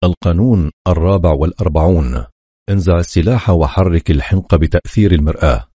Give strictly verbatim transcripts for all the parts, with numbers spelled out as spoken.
القانون الرابع والأربعون: انزع السلاح وحرك الحنق بتأثير المرآة.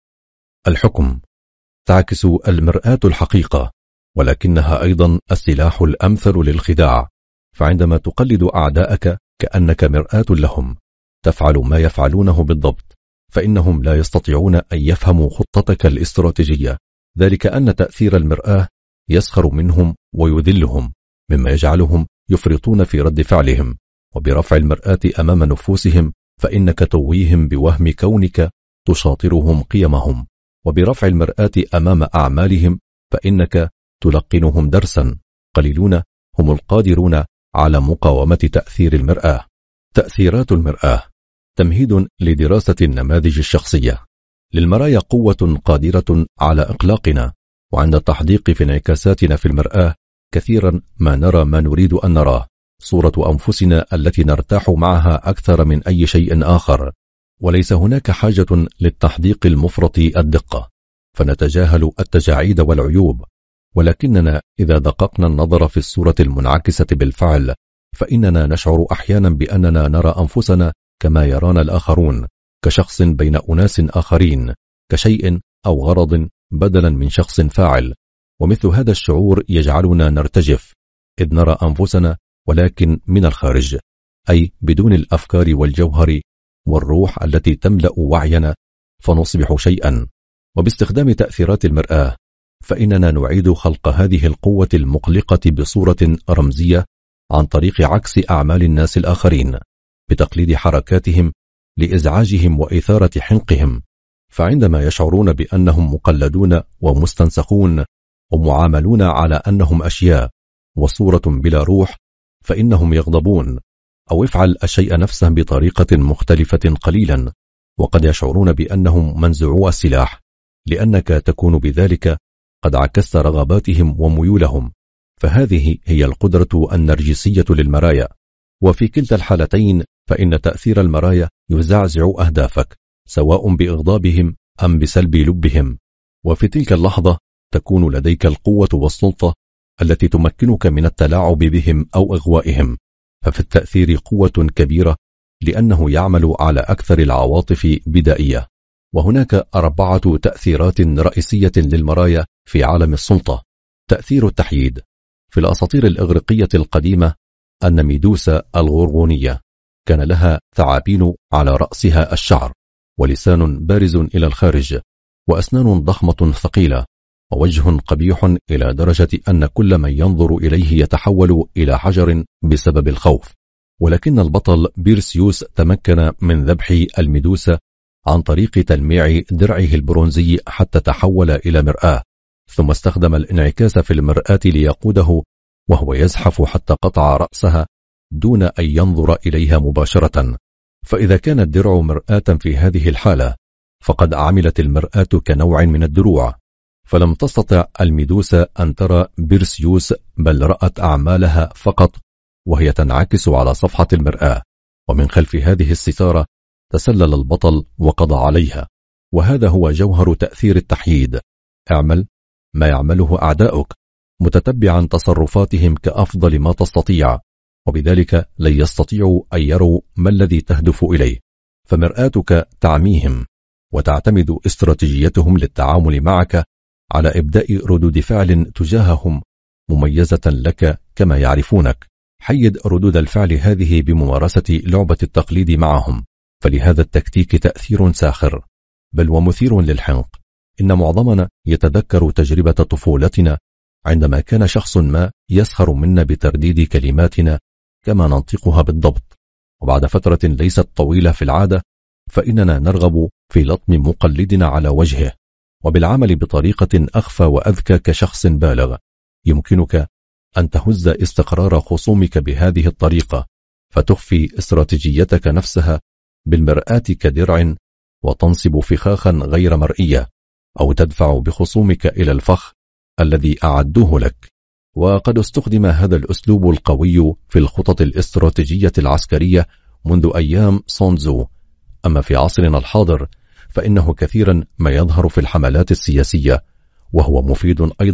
الحكم: تعكس المرآة الحقيقة، ولكنها أيضا السلاح الأمثل للخداع، فعندما تقلد أعداءك كأنك مرآة لهم تفعل ما يفعلونه بالضبط، فإنهم لا يستطيعون أن يفهموا خطتك الاستراتيجية، ذلك أن تأثير المرآة يسخر منهم ويذلهم، مما يجعلهم يفرطون في رد فعلهم. وبرفع المرآة أمام نفوسهم فإنك تويهم بوهم كونك تشاطرهم قيمهم، وبرفع المرآة أمام أعمالهم فإنك تلقنهم درسا. قليلون هم القادرون على مقاومة تأثير المرآة. تأثيرات المرآة: تمهيد لدراسة النماذج الشخصية. للمرايا قوة قادرة على إقلاقنا، وعند التحديق في انعكاساتنا في المرآة كثيرا ما نرى ما نريد أن نراه، صورة أنفسنا التي نرتاح معها أكثر من أي شيء آخر، وليس هناك حاجة للتحديق المفرط الدقة، فنتجاهل التجاعيد والعيوب. ولكننا إذا دققنا النظر في الصورة المنعكسة بالفعل فإننا نشعر أحيانا بأننا نرى أنفسنا كما يرانا الآخرون، كشخص بين أناس آخرين، كشيء أو غرض بدلا من شخص فاعل. ومثل هذا الشعور يجعلنا نرتجف، إذ نرى أنفسنا ولكن من الخارج، أي بدون الأفكار والجوهر والروح التي تملأ وعينا، فنصبح شيئا. وباستخدام تأثيرات المرآة فإننا نعيد خلق هذه القوة المقلقة بصورة رمزية عن طريق عكس أعمال الناس الآخرين، بتقليد حركاتهم لإزعاجهم وإثارة حنقهم. فعندما يشعرون بأنهم مقلدون ومستنسخون ومعاملون على أنهم أشياء وصورة بلا روح فإنهم يغضبون، أو افعل الشيء نفسه بطريقة مختلفة قليلا، وقد يشعرون بأنهم منزعو السلاح، لأنك تكون بذلك قد عكست رغباتهم وميولهم. فهذه هي القدرة النرجسية للمرايا. وفي كلتا الحالتين فإن تأثير المرايا يزعزع أهدافك، سواء بإغضابهم أم بسلب لبهم، وفي تلك اللحظة تكون لديك القوة والسلطة التي تمكنك من التلاعب بهم أو إغوائهم. ففي التأثير قوة كبيرة لأنه يعمل على أكثر العواطف بدائية. وهناك أربعة تأثيرات رئيسية للمرايا في عالم السلطة. تأثير التحييد: في الأساطير الإغريقية القديمة أن ميدوسا الغرغونية كان لها ثعابين على رأسها الشعر، ولسان بارز إلى الخارج، وأسنان ضخمة ثقيلة، ووجه قبيح إلى درجة أن كل من ينظر إليه يتحول إلى حجر بسبب الخوف. ولكن البطل بيرسيوس تمكن من ذبح الميدوسا عن طريق تلميع درعه البرونزي حتى تحول إلى مرآة، ثم استخدم الانعكاس في المرآة ليقوده وهو يزحف حتى قطع رأسها دون أن ينظر إليها مباشرة. فإذا كان الدرع مرآة في هذه الحالة فقد عملت المرآة كنوع من الدروع، فلم تستطع الميدوسا أن ترى بيرسيوس، بل رأت أعمالها فقط وهي تنعكس على صفحة المرآة، ومن خلف هذه الستارة تسلل البطل وقضى عليها. وهذا هو جوهر تأثير التحييد: اعمل ما يعمله أعداؤك، متتبعا تصرفاتهم كأفضل ما تستطيع، وبذلك لن يستطيعوا أن يروا ما الذي تهدف إليه، فمرآتك تعميهم، وتعتمد استراتيجيتهم للتعامل معك على إبداء ردود فعل تجاههم مميزة لك كما يعرفونك. حيد ردود الفعل هذه بممارسة لعبة التقليد معهم، فلهذا التكتيك تأثير ساخر بل ومثير للحنق. إن معظمنا يتذكر تجربة طفولتنا عندما كان شخص ما يسخر منا بترديد كلماتنا كما ننطقها بالضبط، وبعد فترة ليست طويلة في العادة فإننا نرغب في لطم مقلدنا على وجهه، وبالعمل بطريقة أخفى وأذكى كشخص بالغ. يمكنك أن تهز استقرار خصومك بهذه الطريقة، فتخفي استراتيجيتك نفسها بالمرآة كدرع وتنصب فخاخا غير مرئية، أو تدفع بخصومك إلى الفخ الذي أعدوه لك. وقد استخدم هذا الأسلوب القوي في الخطط الاستراتيجية العسكرية منذ أيام سونزو. أما في عصرنا الحاضر فإنه كثيرا ما يظهر في الحملات السياسية، وهو مفيد أيضا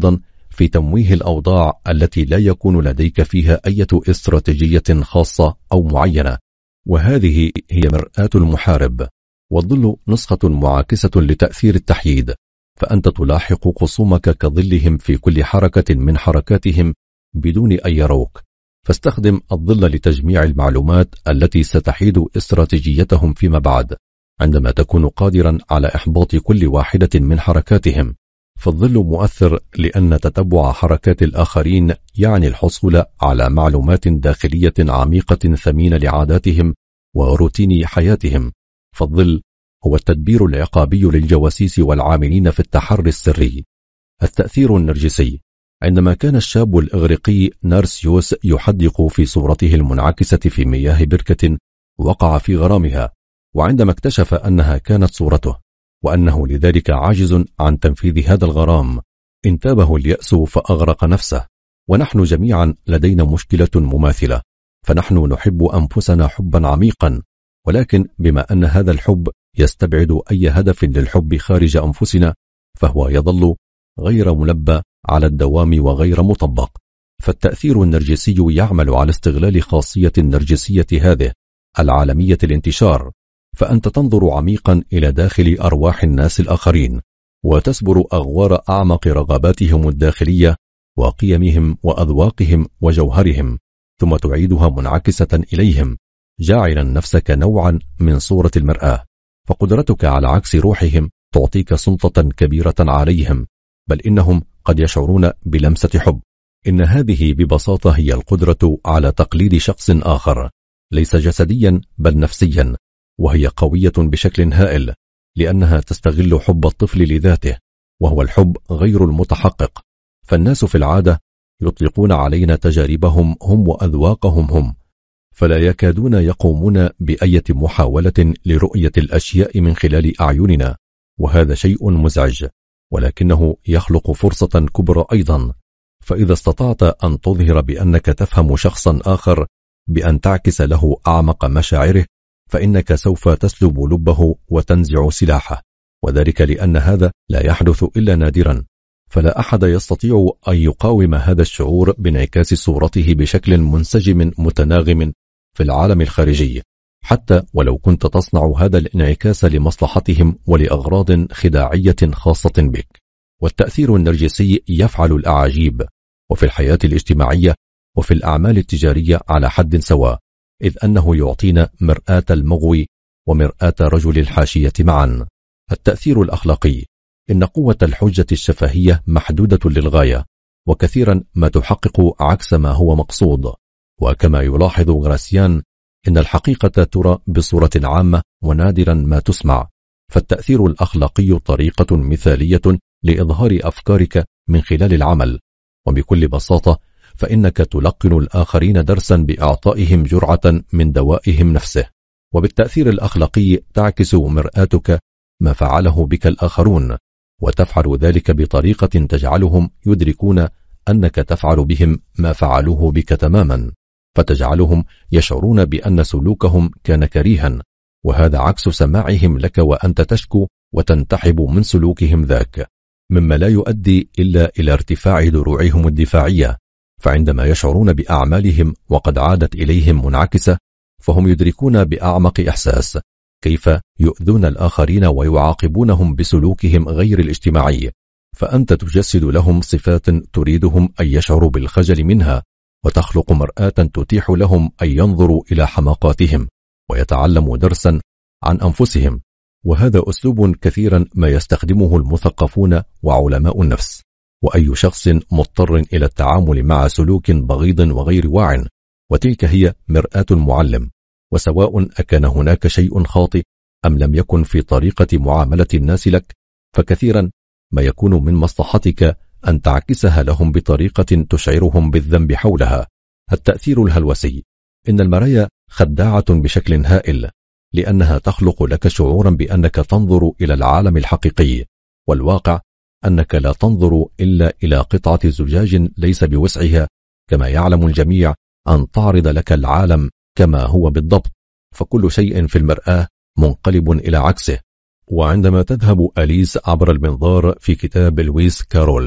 في تمويه الأوضاع التي لا يكون لديك فيها أي استراتيجية خاصة أو معينة، وهذه هي مرآة المحارب. والظل نسخة معاكسة لتأثير التحييد، فأنت تلاحق خصومك كظلهم في كل حركة من حركاتهم بدون أن يروك، فاستخدم الظل لتجميع المعلومات التي ستحيد استراتيجيتهم فيما بعد. عندما تكون قادرا على إحباط كل واحدة من حركاتهم، فالظل مؤثر، لأن تتبع حركات الآخرين يعني الحصول على معلومات داخلية عميقة ثمينة لعاداتهم وروتين حياتهم. فالظل هو التدبير العقابي للجواسيس والعاملين في التحري السري. التأثير النرجسي. عندما كان الشاب الإغريقي نارسيوس يحدق في صورته المنعكسة في مياه بركة، وقع في غرامها، وعندما اكتشف أنها كانت صورته وأنه لذلك عاجز عن تنفيذ هذا الغرام، انتابه اليأس فأغرق نفسه. ونحن جميعا لدينا مشكلة مماثلة، فنحن نحب أنفسنا حبا عميقا، ولكن بما أن هذا الحب يستبعد أي هدف للحب خارج أنفسنا، فهو يظل غير ملبى على الدوام وغير مطبق. فالتأثير النرجسي يعمل على استغلال خاصية النرجسية هذه العالمية الانتشار، فأنت تنظر عميقا إلى داخل أرواح الناس الآخرين، وتسبر أغوار أعمق رغباتهم الداخلية وقيمهم وأذواقهم وجوهرهم، ثم تعيدها منعكسة إليهم، جاعلا نفسك نوعا من صورة المرآة. فقدرتك على عكس روحهم تعطيك سلطة كبيرة عليهم، بل إنهم قد يشعرون بلمسة حب. إن هذه ببساطة هي القدرة على تقليد شخص آخر، ليس جسديا بل نفسيا، وهي قوية بشكل هائل، لأنها تستغل حب الطفل لذاته، وهو الحب غير المتحقق. فالناس في العادة يطلقون علينا تجاربهم هم وأذواقهم هم، فلا يكادون يقومون بأية محاولة لرؤية الأشياء من خلال أعيننا، وهذا شيء مزعج، ولكنه يخلق فرصة كبرى أيضا. فإذا استطعت أن تظهر بأنك تفهم شخصا آخر بأن تعكس له أعمق مشاعره، فإنك سوف تسلب لبه وتنزع سلاحه، وذلك لأن هذا لا يحدث إلا نادرا. فلا أحد يستطيع أن يقاوم هذا الشعور بانعكاس صورته بشكل منسجم متناغم في العالم الخارجي، حتى ولو كنت تصنع هذا الانعكاس لمصلحتهم ولأغراض خداعية خاصة بك. والتأثير النرجسي يفعل الأعاجيب، وفي الحياة الاجتماعية وفي الأعمال التجارية على حد سواء، إذ أنه يعطينا مرآة المغوي ومرآة رجل الحاشية معا. التأثير الأخلاقي. إن قوة الحجة الشفهية محدودة للغاية، وكثيرا ما تحقق عكس ما هو مقصود. وكما يلاحظ غراسيان، إن الحقيقة ترى بصورة عامة ونادرا ما تسمع. فالتأثير الأخلاقي طريقة مثالية لإظهار أفكارك من خلال العمل، وبكل بساطة فإنك تلقن الآخرين درسا بإعطائهم جرعة من دوائهم نفسه. وبالتأثير الأخلاقي تعكس مرآتك ما فعله بك الآخرون، وتفعل ذلك بطريقة تجعلهم يدركون أنك تفعل بهم ما فعلوه بك تماما، فتجعلهم يشعرون بأن سلوكهم كان كريها، وهذا عكس سماعهم لك وأنت تشكو وتنتحب من سلوكهم ذاك، مما لا يؤدي إلا إلى ارتفاع دروعهم الدفاعية. فعندما يشعرون بأعمالهم وقد عادت إليهم منعكسة، فهم يدركون بأعمق إحساس كيف يؤذون الآخرين ويعاقبونهم بسلوكهم غير الاجتماعي. فأنت تجسد لهم صفات تريدهم أن يشعروا بالخجل منها، وتخلق مرآة تتيح لهم أن ينظروا إلى حماقاتهم ويتعلموا درسا عن أنفسهم. وهذا أسلوب كثيرا ما يستخدمه المثقفون وعلماء النفس، وأي شخص مضطر إلى التعامل مع سلوك بغيض وغير واع، وتلك هي مرآة المعلم. وسواء أكان هناك شيء خاطئ أم لم يكن في طريقة معاملة الناس لك، فكثيرا ما يكون من مصلحتك أن تعكسها لهم بطريقة تشعرهم بالذنب حولها. التأثير الهلوسي. إن المرايا خداعة بشكل هائل، لأنها تخلق لك شعورا بأنك تنظر إلى العالم الحقيقي، والواقع أنك لا تنظر إلا إلى قطعة زجاج ليس بوسعها، كما يعلم الجميع، أن تعرض لك العالم كما هو بالضبط، فكل شيء في المرآة منقلب إلى عكسه. وعندما تذهب أليس عبر المنظار في كتاب لويس كارول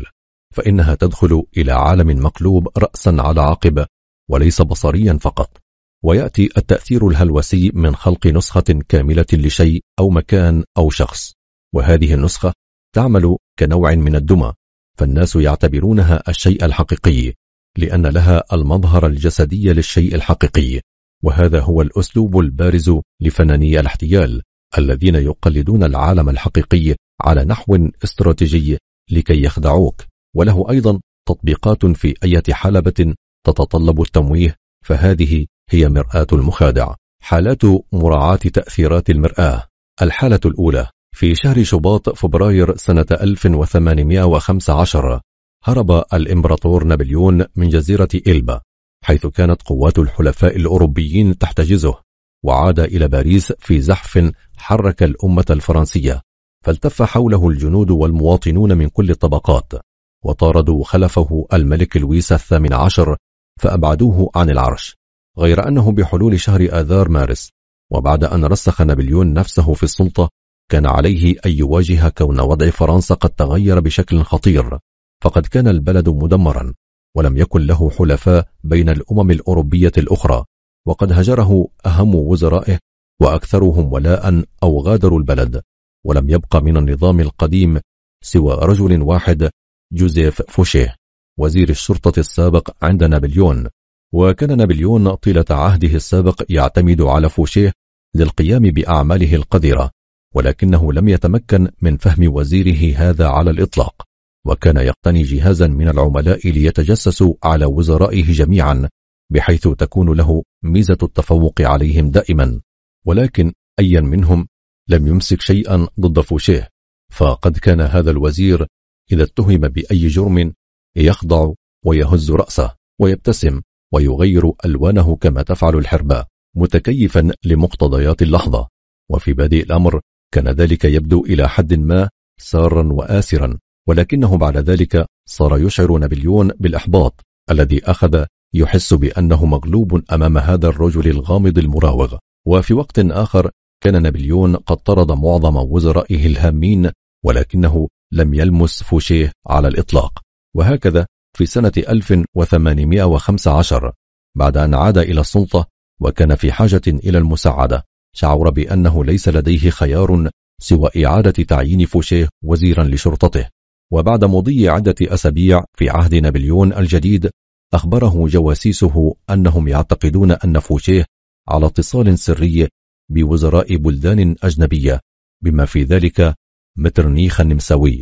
فإنها تدخل إلى عالم مقلوب رأسا على عقب وليس بصريا فقط، ويأتي التأثير الهلوسي من خلق نسخة كاملة لشيء أو مكان أو شخص، وهذه النسخة تعمل كنوع من الدمى، فالناس يعتبرونها الشيء الحقيقي لأن لها المظهر الجسدي للشيء الحقيقي. وهذا هو الأسلوب البارز لفناني الاحتيال الذين يقلدون العالم الحقيقي على نحو استراتيجي لكي يخدعوك، وله أيضا تطبيقات في أي حلبة تتطلب التمويه، فهذه هي مرآة المخادع. حالات مراعاة تأثيرات المرآة. الحالة الأولى: في شهر شباط فبراير سنة ألف وثمانمائة وخمسة عشر هرب الإمبراطور نابليون من جزيرة إلبا، حيث كانت قوات الحلفاء الأوروبيين تحتجزه، وعاد إلى باريس في زحف حرك الأمة الفرنسية، فالتف حوله الجنود والمواطنون من كل الطبقات، وطاردوا خلفه الملك لويس الثامن عشر فأبعدوه عن العرش، غير أنه بحلول شهر آذار مارس وبعد أن رسخ نابليون نفسه في السلطة كان عليه أن يواجه كون وضع فرنسا قد تغير بشكل خطير، فقد كان البلد مدمرا ولم يكن له حلفاء بين الأمم الأوروبية الأخرى، وقد هجره أهم وزرائه وأكثرهم ولاء أو غادروا البلد، ولم يبقى من النظام القديم سوى رجل واحد، جوزيف فوشيه، وزير الشرطة السابق عند نابليون. وكان نابليون طيلة عهده السابق يعتمد على فوشيه للقيام بأعماله القذرة، ولكنه لم يتمكن من فهم وزيره هذا على الإطلاق، وكان يقتني جهازا من العملاء ليتجسسوا على وزرائه جميعا، بحيث تكون له ميزة التفوق عليهم دائما، ولكن أيا منهم لم يمسك شيئا ضد فوشيه، فقد كان هذا الوزير إذا اتهم بأي جرم يخضع ويهز رأسه ويبتسم ويغير ألوانه كما تفعل الحربة، متكيفا لمقتضيات اللحظة. وفي بادئ الأمر كان ذلك يبدو إلى حد ما سارا وآسرا، ولكنه بعد ذلك صار يشعر نابليون بالإحباط الذي أخذ يحس بأنه مغلوب أمام هذا الرجل الغامض المراوغ. وفي وقت آخر كان نابليون قد طرد معظم وزرائه الهامين، ولكنه لم يلمس فوشيه على الإطلاق. وهكذا في سنة ألف وثمانمائة وخمسة عشر بعد أن عاد إلى السلطة وكان في حاجة إلى المساعدة، شعر بأنه ليس لديه خيار سوى إعادة تعيين فوشيه وزيرا لشرطته. وبعد مضي عدة أسابيع في عهد نابليون الجديد أخبره جواسيسه أنهم يعتقدون أن فوشيه على اتصال سري بوزراء بلدان أجنبية بما في ذلك مترنيخ النمساوي،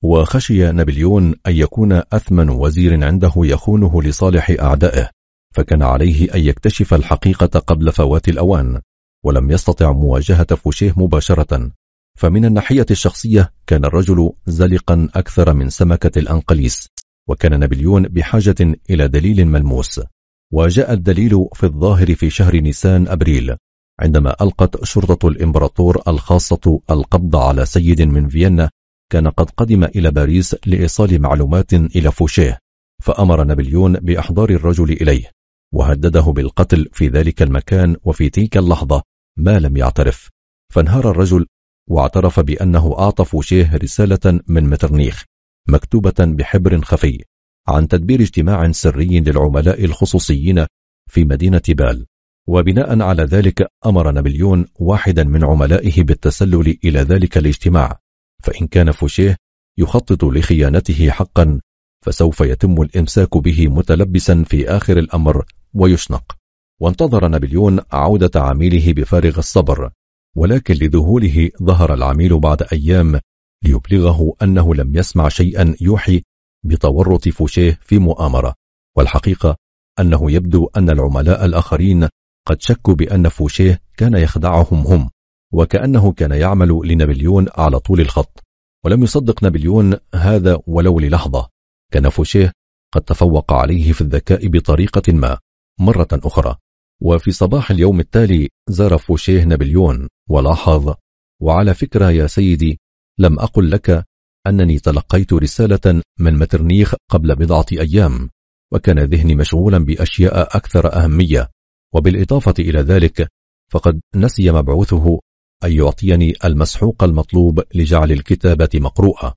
وخشي نابليون أن يكون أثمن وزير عنده يخونه لصالح أعدائه، فكان عليه أن يكتشف الحقيقة قبل فوات الأوان، ولم يستطع مواجهة فوشيه مباشرة. فمن الناحية الشخصية كان الرجل زلقا أكثر من سمكة الأنقليس، وكان نابليون بحاجة إلى دليل ملموس. وجاء الدليل في الظاهر في شهر نيسان أبريل، عندما ألقت شرطة الإمبراطور الخاصة القبض على سيد من فيينا كان قد قدم إلى باريس لإيصال معلومات إلى فوشيه، فأمر نابليون بإحضار الرجل إليه وهدده بالقتل في ذلك المكان وفي تلك اللحظة ما لم يعترف، فانهار الرجل واعترف بأنه أعطى فوشيه رسالة من مترنيخ مكتوبة بحبر خفي عن تدبير اجتماع سري للعملاء الخصوصيين في مدينة بال. وبناء على ذلك أمر نابليون واحدا من عملائه بالتسلل إلى ذلك الاجتماع، فإن كان فوشيه يخطط لخيانته حقا فسوف يتم الإمساك به متلبسا في آخر الأمر ويشنق. وانتظر نابليون عودة عميله بفارغ الصبر، ولكن لذهوله ظهر العميل بعد أيام ليبلغه أنه لم يسمع شيئا يوحي بتورط فوشيه في مؤامرة، والحقيقة أنه يبدو أن العملاء الآخرين قد شكوا بأن فوشيه كان يخدعهم هم، وكأنه كان يعمل لنابليون على طول الخط، ولم يصدق نابليون هذا ولو للحظة. كان فوشيه قد تفوق عليه في الذكاء بطريقة ما مرة أخرى. وفي صباح اليوم التالي زار فوشيه نابليون ولاحظ: وعلى فكرة يا سيدي، لم أقل لك أنني تلقيت رسالة من مترنيخ قبل بضعة أيام، وكان ذهني مشغولا بأشياء أكثر أهمية، وبالإضافة إلى ذلك فقد نسي مبعوثه أن يعطيني المسحوق المطلوب لجعل الكتابة مقروءة.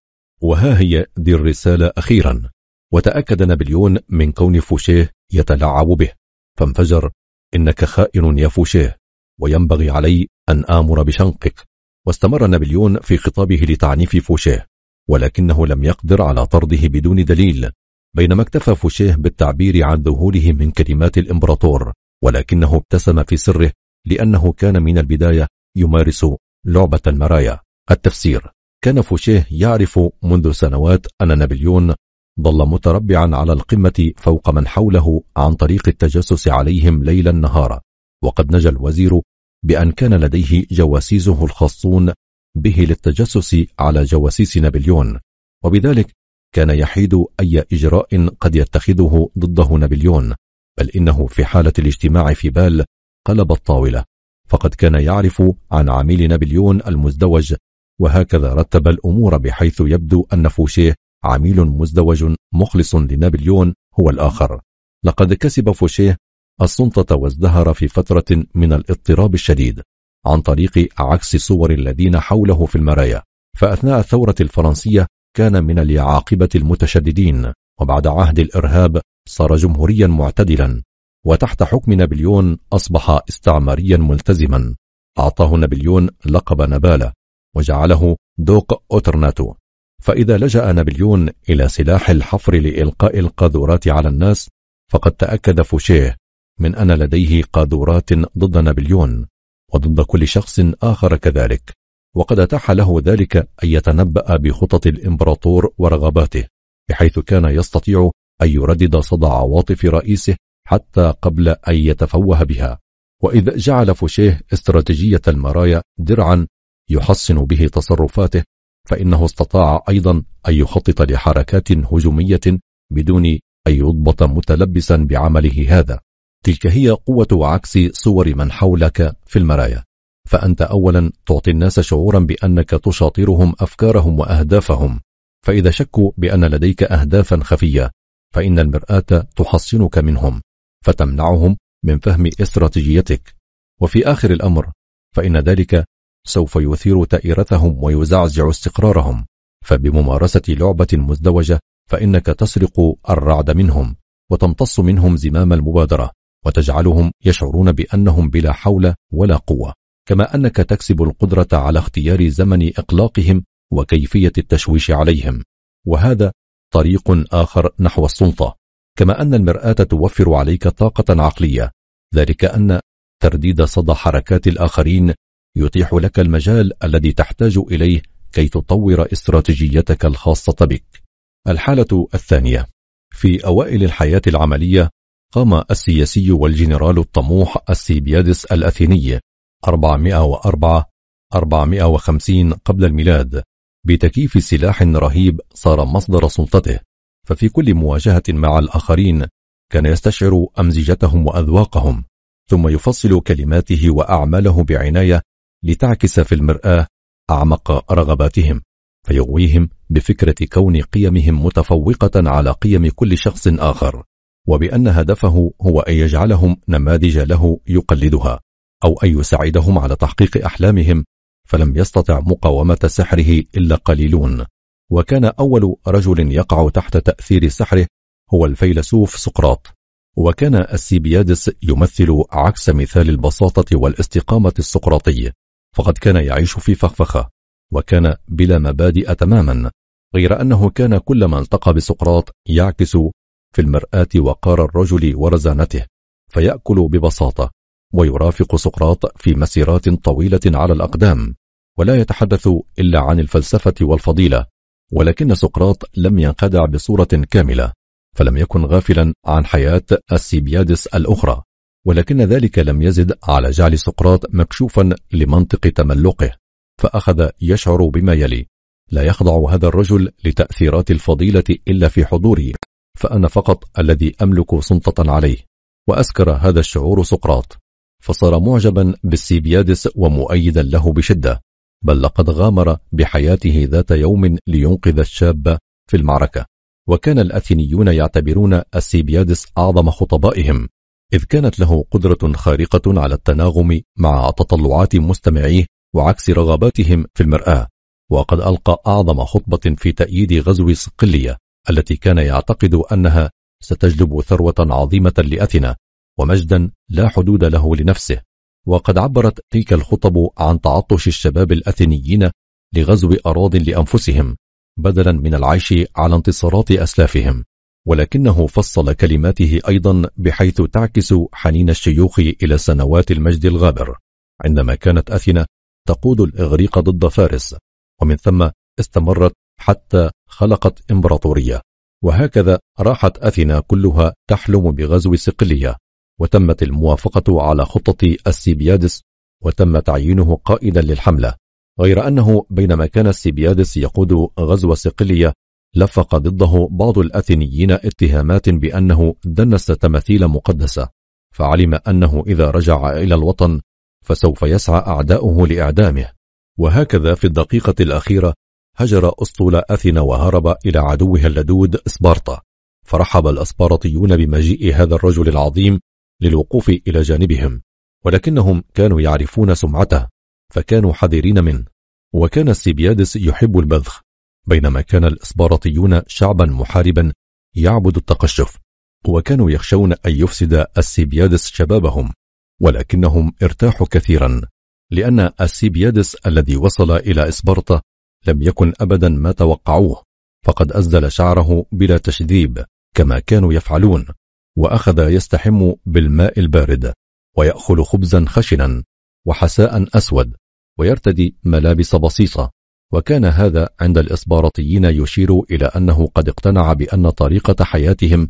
وها هي دي الرسالة أخيرا. وتأكد نابليون من كون فوشيه يتلاعب به، فانفجر: إنك خائن يا فوشيه، وينبغي علي أن آمر بشنقك. واستمر نابليون في خطابه لتعنيف فوشيه، ولكنه لم يقدر على طرده بدون دليل، بينما اكتفى فوشيه بالتعبير عن ذهوله من كلمات الإمبراطور، ولكنه ابتسم في سره لأنه كان من البداية يمارس لعبة المرايا. التفسير: كان فوشيه يعرف منذ سنوات أن نابليون ظل متربعا على القمة فوق من حوله عن طريق التجسس عليهم ليلا نهارا، وقد نجا الوزير بأن كان لديه جواسيسه الخاصون به للتجسس على جواسيس نابليون، وبذلك كان يحيد أي إجراء قد يتخذه ضده نابليون، بل إنه في حالة الاجتماع في بال قلب الطاولة، فقد كان يعرف عن عميل نابليون المزدوج، وهكذا رتب الأمور بحيث يبدو أن فوشيه عميل مزدوج مخلص لنابليون هو الآخر. لقد كسب فوشيه السلطة وازدهر في فترة من الاضطراب الشديد عن طريق عكس صور الذين حوله في المرايا، فأثناء الثورة الفرنسية كان من اليعاقبة المتشددين، وبعد عهد الإرهاب صار جمهوريا معتدلا، وتحت حكم نابليون أصبح استعماريا ملتزما. أعطاه نابليون لقب نبالة وجعله دوق أوترناتو. فإذا لجأ نابليون إلى سلاح الحفر لإلقاء القاذورات على الناس، فقد تأكد فوشيه من أن لديه قاذورات ضد نابليون وضد كل شخص آخر كذلك، وقد أتاح له ذلك أن يتنبأ بخطط الإمبراطور ورغباته، بحيث كان يستطيع أن يردد صدى عواطف رئيسه حتى قبل أن يتفوه بها. وإذ جعل فوشيه استراتيجية المرايا درعا يحصن به تصرفاته، فإنه استطاع أيضا أن يخطط لحركات هجومية بدون أن يضبط متلبسا بعمله هذا. تلك هي قوة عكس صور من حولك في المرايا. فأنت أولا تعطي الناس شعورا بأنك تشاطرهم أفكارهم وأهدافهم، فإذا شكوا بأن لديك أهدافا خفية فإن المرآة تحصنك منهم فتمنعهم من فهم استراتيجيتك، وفي آخر الأمر فإن ذلك سوف يثير تأيرتهم ويزعزع استقرارهم، فبممارسة لعبة مزدوجة فإنك تسرق الرعد منهم وتمتص منهم زمام المبادرة وتجعلهم يشعرون بأنهم بلا حول ولا قوة، كما أنك تكسب القدرة على اختيار زمن إقلاقهم وكيفية التشويش عليهم، وهذا طريق آخر نحو السلطة. كما أن المرآة توفر عليك طاقة عقلية، ذلك أن ترديد صدى حركات الآخرين يتيح لك المجال الذي تحتاج إليه كي تطور استراتيجيتك الخاصة بك. الحالة الثانية: في أوائل الحياة العملية قام السياسي والجنرال الطموح السيبيادس الأثيني أربعمائة وأربعة أربعمائة وخمسين قبل الميلاد بتكييف سلاح رهيب صار مصدر سلطته، ففي كل مواجهة مع الآخرين كان يستشعر أمزجتهم وأذواقهم، ثم يفصل كلماته وأعماله بعناية لتعكس في المرآة أعمق رغباتهم، فيغويهم بفكرة كون قيمهم متفوقة على قيم كل شخص آخر، وبأن هدفه هو أن يجعلهم نماذج له يقلدها أو أن يساعدهم على تحقيق أحلامهم، فلم يستطع مقاومة سحره إلا قليلون. وكان أول رجل يقع تحت تأثير سحره هو الفيلسوف سقراط، وكان السيبيادس يمثل عكس مثال البساطة والاستقامة السقراطي، فقد كان يعيش في فخفخة وكان بلا مبادئ تماما، غير أنه كان كلما التقى بسقراط يعكس في المرآة وقار الرجل ورزانته، فيأكل ببساطة ويرافق سقراط في مسيرات طويلة على الأقدام، ولا يتحدث إلا عن الفلسفة والفضيلة. ولكن سقراط لم ينخدع بصورة كاملة، فلم يكن غافلا عن حياة السيبيادس الأخرى، ولكن ذلك لم يزد على جعل سقراط مكشوفا لمنطق تملقه، فأخذ يشعر بما يلي: لا يخضع هذا الرجل لتأثيرات الفضيلة إلا في حضوري، فأنا فقط الذي أملك سلطة عليه. وأسكر هذا الشعور سقراط، فصار معجبا بالسيبيادس ومؤيدا له بشدة، بل لقد غامر بحياته ذات يوم لينقذ الشاب في المعركة. وكان الأثينيون يعتبرون السيبيادس أعظم خطبائهم، إذ كانت له قدرة خارقة على التناغم مع تطلعات مستمعيه وعكس رغباتهم في المرآة، وقد ألقى أعظم خطبة في تأييد غزو صقلية التي كان يعتقد أنها ستجلب ثروة عظيمة لأثينا ومجدا لا حدود له لنفسه. وقد عبرت تلك الخطب عن تعطش الشباب الأثينيين لغزو أراضٍ لأنفسهم بدلا من العيش على انتصارات أسلافهم، ولكنه فصل كلماته أيضا بحيث تعكس حنين الشيوخ إلى سنوات المجد الغابر عندما كانت أثينا تقود الإغريق ضد فارس، ومن ثم استمرت حتى خلقت إمبراطورية. وهكذا راحت أثينا كلها تحلم بغزو صقلية، وتمت الموافقة على خطة السيبيادس وتم تعيينه قائدا للحملة، غير أنه بينما كان السيبيادس يقود غزو صقلية لفق ضده بعض الأثينيين اتهامات بأنه دنس تماثيل مقدسة، فعلم أنه إذا رجع إلى الوطن فسوف يسعى أعداؤه لإعدامه. وهكذا في الدقيقة الأخيرة هجر أسطول أثينا وهرب إلى عدوها اللدود إسبارتا، فرحب الأسبارطيون بمجيء هذا الرجل العظيم للوقوف إلى جانبهم، ولكنهم كانوا يعرفون سمعته فكانوا حذرين منه. وكان السيبيادس يحب البذخ، بينما كان الإسبارطيون شعبا محاربا يعبد التقشف، وكانوا يخشون أن يفسد السيبيادس شبابهم، ولكنهم ارتاحوا كثيرا لأن السيبيادس الذي وصل إلى إسبارتا لم يكن أبدا ما توقعوه، فقد أزل شعره بلا تشذيب كما كانوا يفعلون، وأخذ يستحم بالماء البارد ويأكل خبزا خشنا وحساء أسود ويرتدي ملابس بسيطة. وكان هذا عند الإسبارطيين يشير إلى أنه قد اقتنع بأن طريقة حياتهم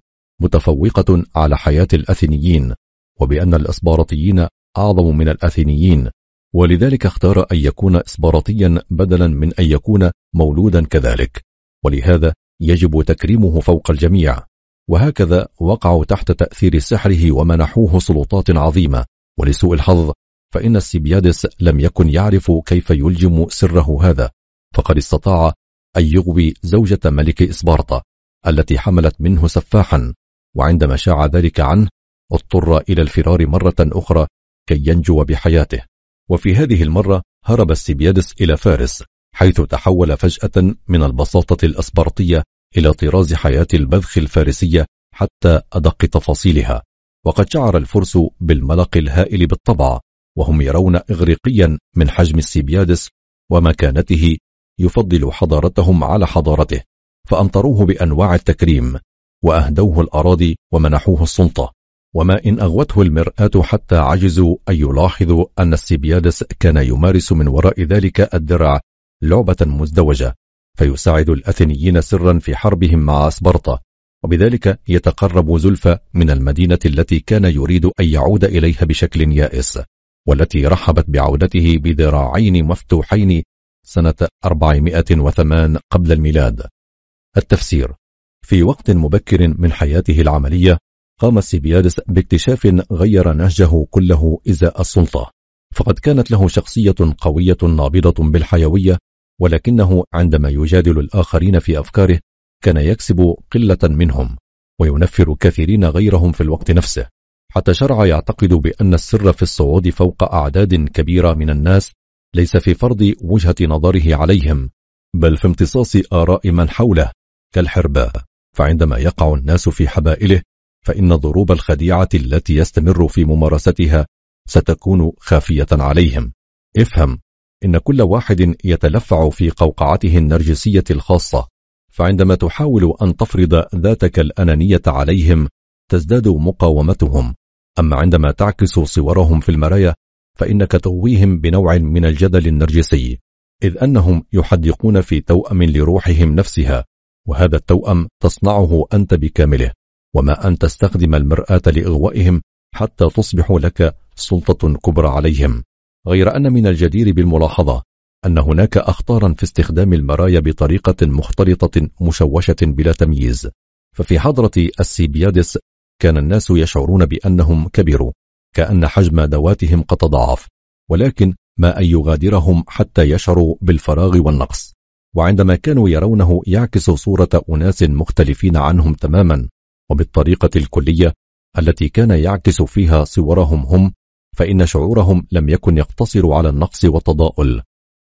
متفوقة على حياة الأثينيين، وبأن الإسبارطيين أعظم من الأثينيين، ولذلك اختار أن يكون إسبارطيا بدلا من أن يكون مولودا كذلك، ولهذا يجب تكريمه فوق الجميع. وهكذا وقعوا تحت تأثير سحره ومنحوه سلطات عظيمة، ولسوء الحظ فإن السيبيادس لم يكن يعرف كيف يلجم سره هذا، فقد استطاع أن يغوي زوجة ملك إسبارتا التي حملت منه سفاحا، وعندما شاع ذلك عنه اضطر إلى الفرار مرة أخرى كي ينجو بحياته. وفي هذه المرة هرب السيبيادس إلى فارس، حيث تحول فجأة من البساطة الأسبرطية إلى طراز حياة البذخ الفارسية حتى أدق تفاصيلها. وقد شعر الفرس بالملق الهائل بالطبع، وهم يرون إغريقيا من حجم السيبيادس ومكانته يفضل حضارتهم على حضارته، فأمطروه بأنواع التكريم وأهدوه الأراضي ومنحوه السلطة. وما إن أغوته المرآة حتى عجزوا أن يلاحظوا أن السيبيادس كان يمارس من وراء ذلك الدرع لعبة مزدوجة، فيساعد الأثينيين سرا في حربهم مع إسبارتا، وبذلك يتقرب زلفى من المدينة التي كان يريد أن يعود إليها بشكل يائس، والتي رحبت بعودته بذراعين مفتوحين سنة أربعمائة وثمانية قبل الميلاد. التفسير: في وقت مبكر من حياته العملية قام السيبيادس باكتشاف غير نهجه كله إزاء السلطة، فقد كانت له شخصية قوية نابضة بالحيوية، ولكنه عندما يجادل الآخرين في أفكاره كان يكسب قلة منهم وينفر كثيرين غيرهم في الوقت نفسه، حتى شرع يعتقد بأن السر في الصعود فوق أعداد كبيرة من الناس ليس في فرض وجهة نظره عليهم، بل في امتصاص آراء من حوله كالحرباء، فعندما يقع الناس في حبائله فإن ضروب الخديعة التي يستمر في ممارستها ستكون خافية عليهم. افهم إن كل واحد يتلفع في قوقعته النرجسية الخاصة، فعندما تحاول أن تفرض ذاتك الأنانية عليهم تزداد مقاومتهم، أما عندما تعكس صورهم في المرايا فإنك تغويهم بنوع من الجدل النرجسي، إذ أنهم يحدقون في توأم لروحهم نفسها، وهذا التوأم تصنعه أنت بكامله، وما أن تستخدم المرآة لإغوائهم حتى تصبح لك سلطة كبرى عليهم. غير أن من الجدير بالملاحظة أن هناك أخطارا في استخدام المرايا بطريقة مختلطة مشوشة بلا تمييز، ففي حضرة السيبيادس كان الناس يشعرون بأنهم كبروا، كأن حجم دواتهم قد تضاعف، ولكن ما أن يغادرهم حتى يشعروا بالفراغ والنقص. وعندما كانوا يرونه يعكس صورة أناس مختلفين عنهم تماما وبالطريقة الكلية التي كان يعكس فيها صورهم هم، فإن شعورهم لم يكن يقتصر على النقص والتضاؤل،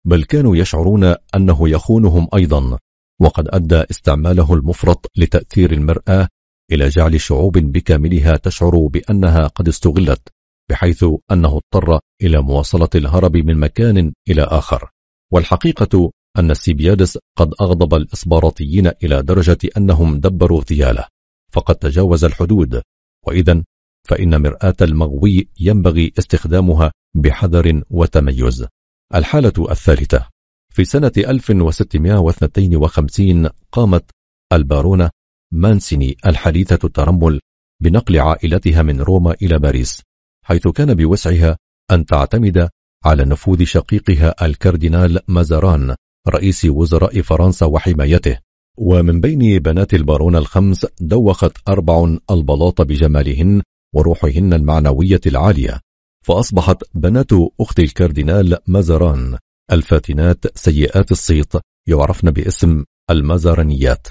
بل كانوا يشعرون أنه يخونهم أيضا، وقد أدى استعماله المفرط لتأثير المرآة إلى جعل الشعوب بكاملها تشعر بأنها قد استغلت، بحيث أنه اضطر إلى مواصلة الهرب من مكان إلى آخر. والحقيقة أن السيبيادس قد أغضب الإسبارطيين إلى درجة أنهم دبروا اغتياله، فقد تجاوز الحدود، وإذن فإن مرآة المغوي ينبغي استخدامها بحذر وتميز. الحالة الثالثة: في سنة ألف وستمائة واثنين وخمسين قامت البارونة مانسيني الحديثة الترمل بنقل عائلتها من روما إلى باريس، حيث كان بوسعها أن تعتمد على نفوذ شقيقها الكاردينال مازاران رئيس وزراء فرنسا وحمايته. ومن بين بنات البارونة الخمس دوخت أربع البلاط بجمالهن وروحهن المعنوية العالية، فأصبحت بنات أخت الكاردينال مازاران الفاتنات سيئات الصيت، يعرفن باسم المازارانيات.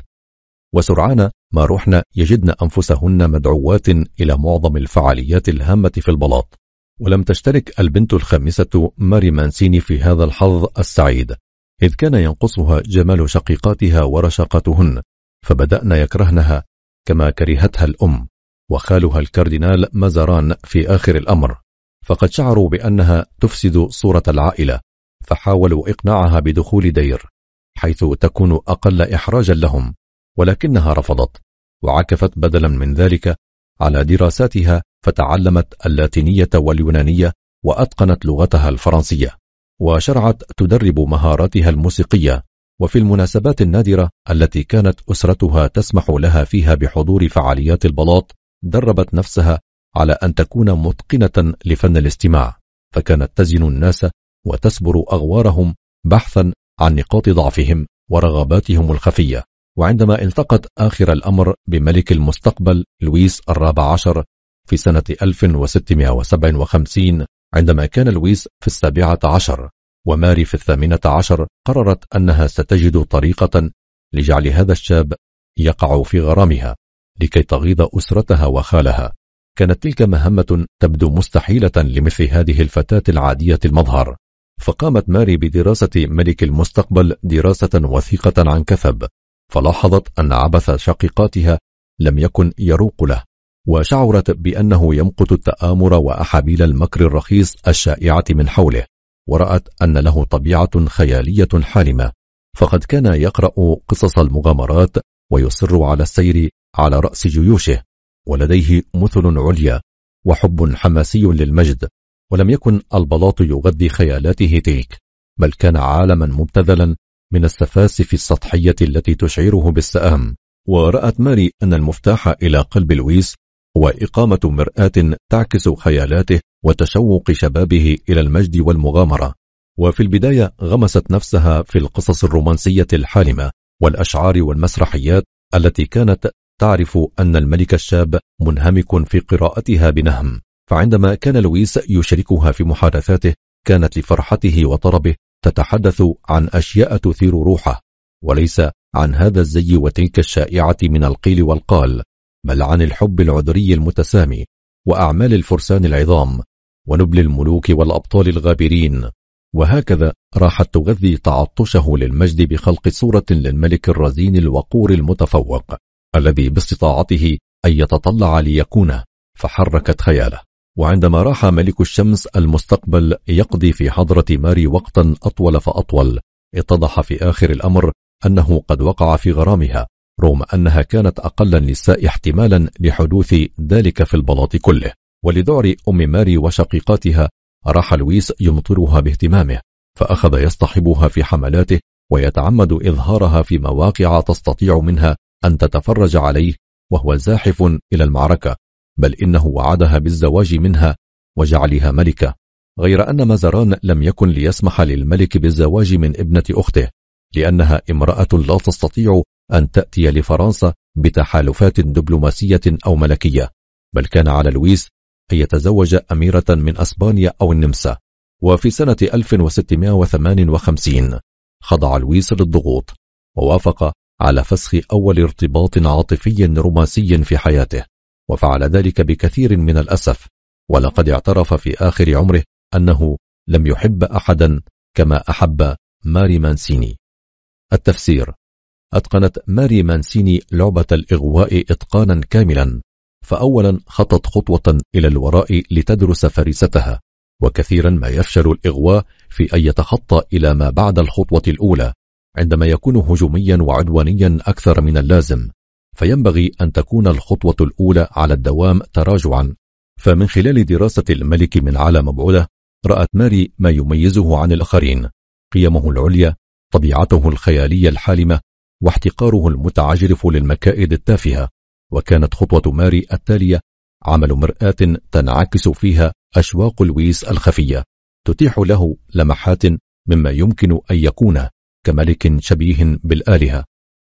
وسرعان ما رحن يجدن أنفسهن مدعوات إلى معظم الفعاليات الهامة في البلاط. ولم تشترك البنت الخامسة ماري مانسيني في هذا الحظ السعيد، إذ كان ينقصها جمال شقيقاتها ورشاقتهن، فبدأن يكرهنها كما كرهتها الأم وخالها الكاردينال مازاران في آخر الأمر، فقد شعروا بأنها تفسد صورة العائلة، فحاولوا إقناعها بدخول دير حيث تكون أقل إحراجا لهم، ولكنها رفضت، وعكفت بدلا من ذلك على دراساتها، فتعلمت اللاتينية واليونانية وأتقنت لغتها الفرنسية، وشرعت تدرب مهاراتها الموسيقية. وفي المناسبات النادرة التي كانت أسرتها تسمح لها فيها بحضور فعاليات البلاط، دربت نفسها على أن تكون متقنة لفن الاستماع، فكانت تزن الناس وتسبر أغوارهم بحثا عن نقاط ضعفهم ورغباتهم الخفية. وعندما التقت آخر الأمر بملك المستقبل لويس الرابع عشر في سنة ألف وستمائة وسبعة وخمسين، عندما كان لويس في السابعة عشر وماري في الثامنة عشر، قررت أنها ستجد طريقة لجعل هذا الشاب يقع في غرامها لكي تغيظ أسرتها وخالها. كانت تلك مهمة تبدو مستحيلة لمثل هذه الفتاة العادية المظهر، فقامت ماري بدراسة ملك المستقبل دراسة وثيقة عن كثب، فلاحظت أن عبث شقيقاتها لم يكن يروق له، وشعرت بأنه يمقت التآمر وأحابيل المكر الرخيص الشائعة من حوله، ورأت أن له طبيعة خيالية حالمة، فقد كان يقرأ قصص المغامرات ويصر على السير على رأس جيوشه، ولديه مثل عليا وحب حماسي للمجد. ولم يكن البلاط يغذي خيالاته تلك، بل كان عالما مبتذلا من السفاسف السطحية التي تشعره بالسآم. ورأت ماري أن المفتاح إلى قلب لويس هو إقامة مرآة تعكس خيالاته وتشوق شبابه إلى المجد والمغامرة. وفي البداية غمست نفسها في القصص الرومانسية الحالمة والأشعار والمسرحيات التي كانت تعرف أن الملك الشاب منهمك في قراءتها بنهم، فعندما كان لويس يشاركها في محادثاته كانت لفرحته وطربه تتحدث عن أشياء تثير روحه، وليس عن هذا الزي وتلك الشائعة من القيل والقال، بل عن الحب العذري المتسامي وأعمال الفرسان العظام ونبل الملوك والأبطال الغابرين. وهكذا راحت تغذي تعطشه للمجد بخلق صورة للملك الرزين الوقور المتفوق الذي باستطاعته أن يتطلع ليكونه، فحركت خياله. وعندما راح ملك الشمس المستقبل يقضي في حضرة ماري وقتا أطول فأطول، اتضح في آخر الأمر أنه قد وقع في غرامها، رغم أنها كانت أقل النساء احتمالا لحدوث ذلك في البلاط كله. ولذعر أم ماري وشقيقاتها راح لويس يمطرها باهتمامه، فأخذ يصطحبها في حملاته ويتعمد إظهارها في مواقع تستطيع منها أن تتفرج عليه وهو زاحف إلى المعركة، بل إنه وعدها بالزواج منها وجعلها ملكة، غير أن مازاران لم يكن ليسمح للملك بالزواج من ابنة أخته، لأنها امرأة لا تستطيع أن تأتي لفرنسا بتحالفات دبلوماسية أو ملكية، بل كان على لويس أن يتزوج أميرة من أسبانيا أو النمسا. وفي سنة ألف وستمائة وثمانية وخمسين خضع لويس للضغوط ووافق على فسخ أول ارتباط عاطفي رومانسي في حياته، وفعل ذلك بكثير من الأسف، ولقد اعترف في آخر عمره أنه لم يحب أحدا كما أحب ماري مانسيني. التفسير: أتقنت ماري مانسيني لعبة الإغواء إتقانا كاملا، فأولا خطت خطوة إلى الوراء لتدرس فريستها، وكثيرا ما يفشل الإغواء في أن يتخطى إلى ما بعد الخطوة الأولى عندما يكون هجوميا وعدوانيا أكثر من اللازم، فينبغي أن تكون الخطوة الأولى على الدوام تراجعا. فمن خلال دراسة الملك من على مبعوده رأت ماري ما يميزه عن الآخرين: قيمه العليا، طبيعته الخيالية الحالمة، واحتقاره المتعجرف للمكائد التافهة. وكانت خطوة ماري التالية عمل مرآة تنعكس فيها أشواق لويس الخفية، تتيح له لمحات مما يمكن أن يكون كملك شبيه بالآلهة.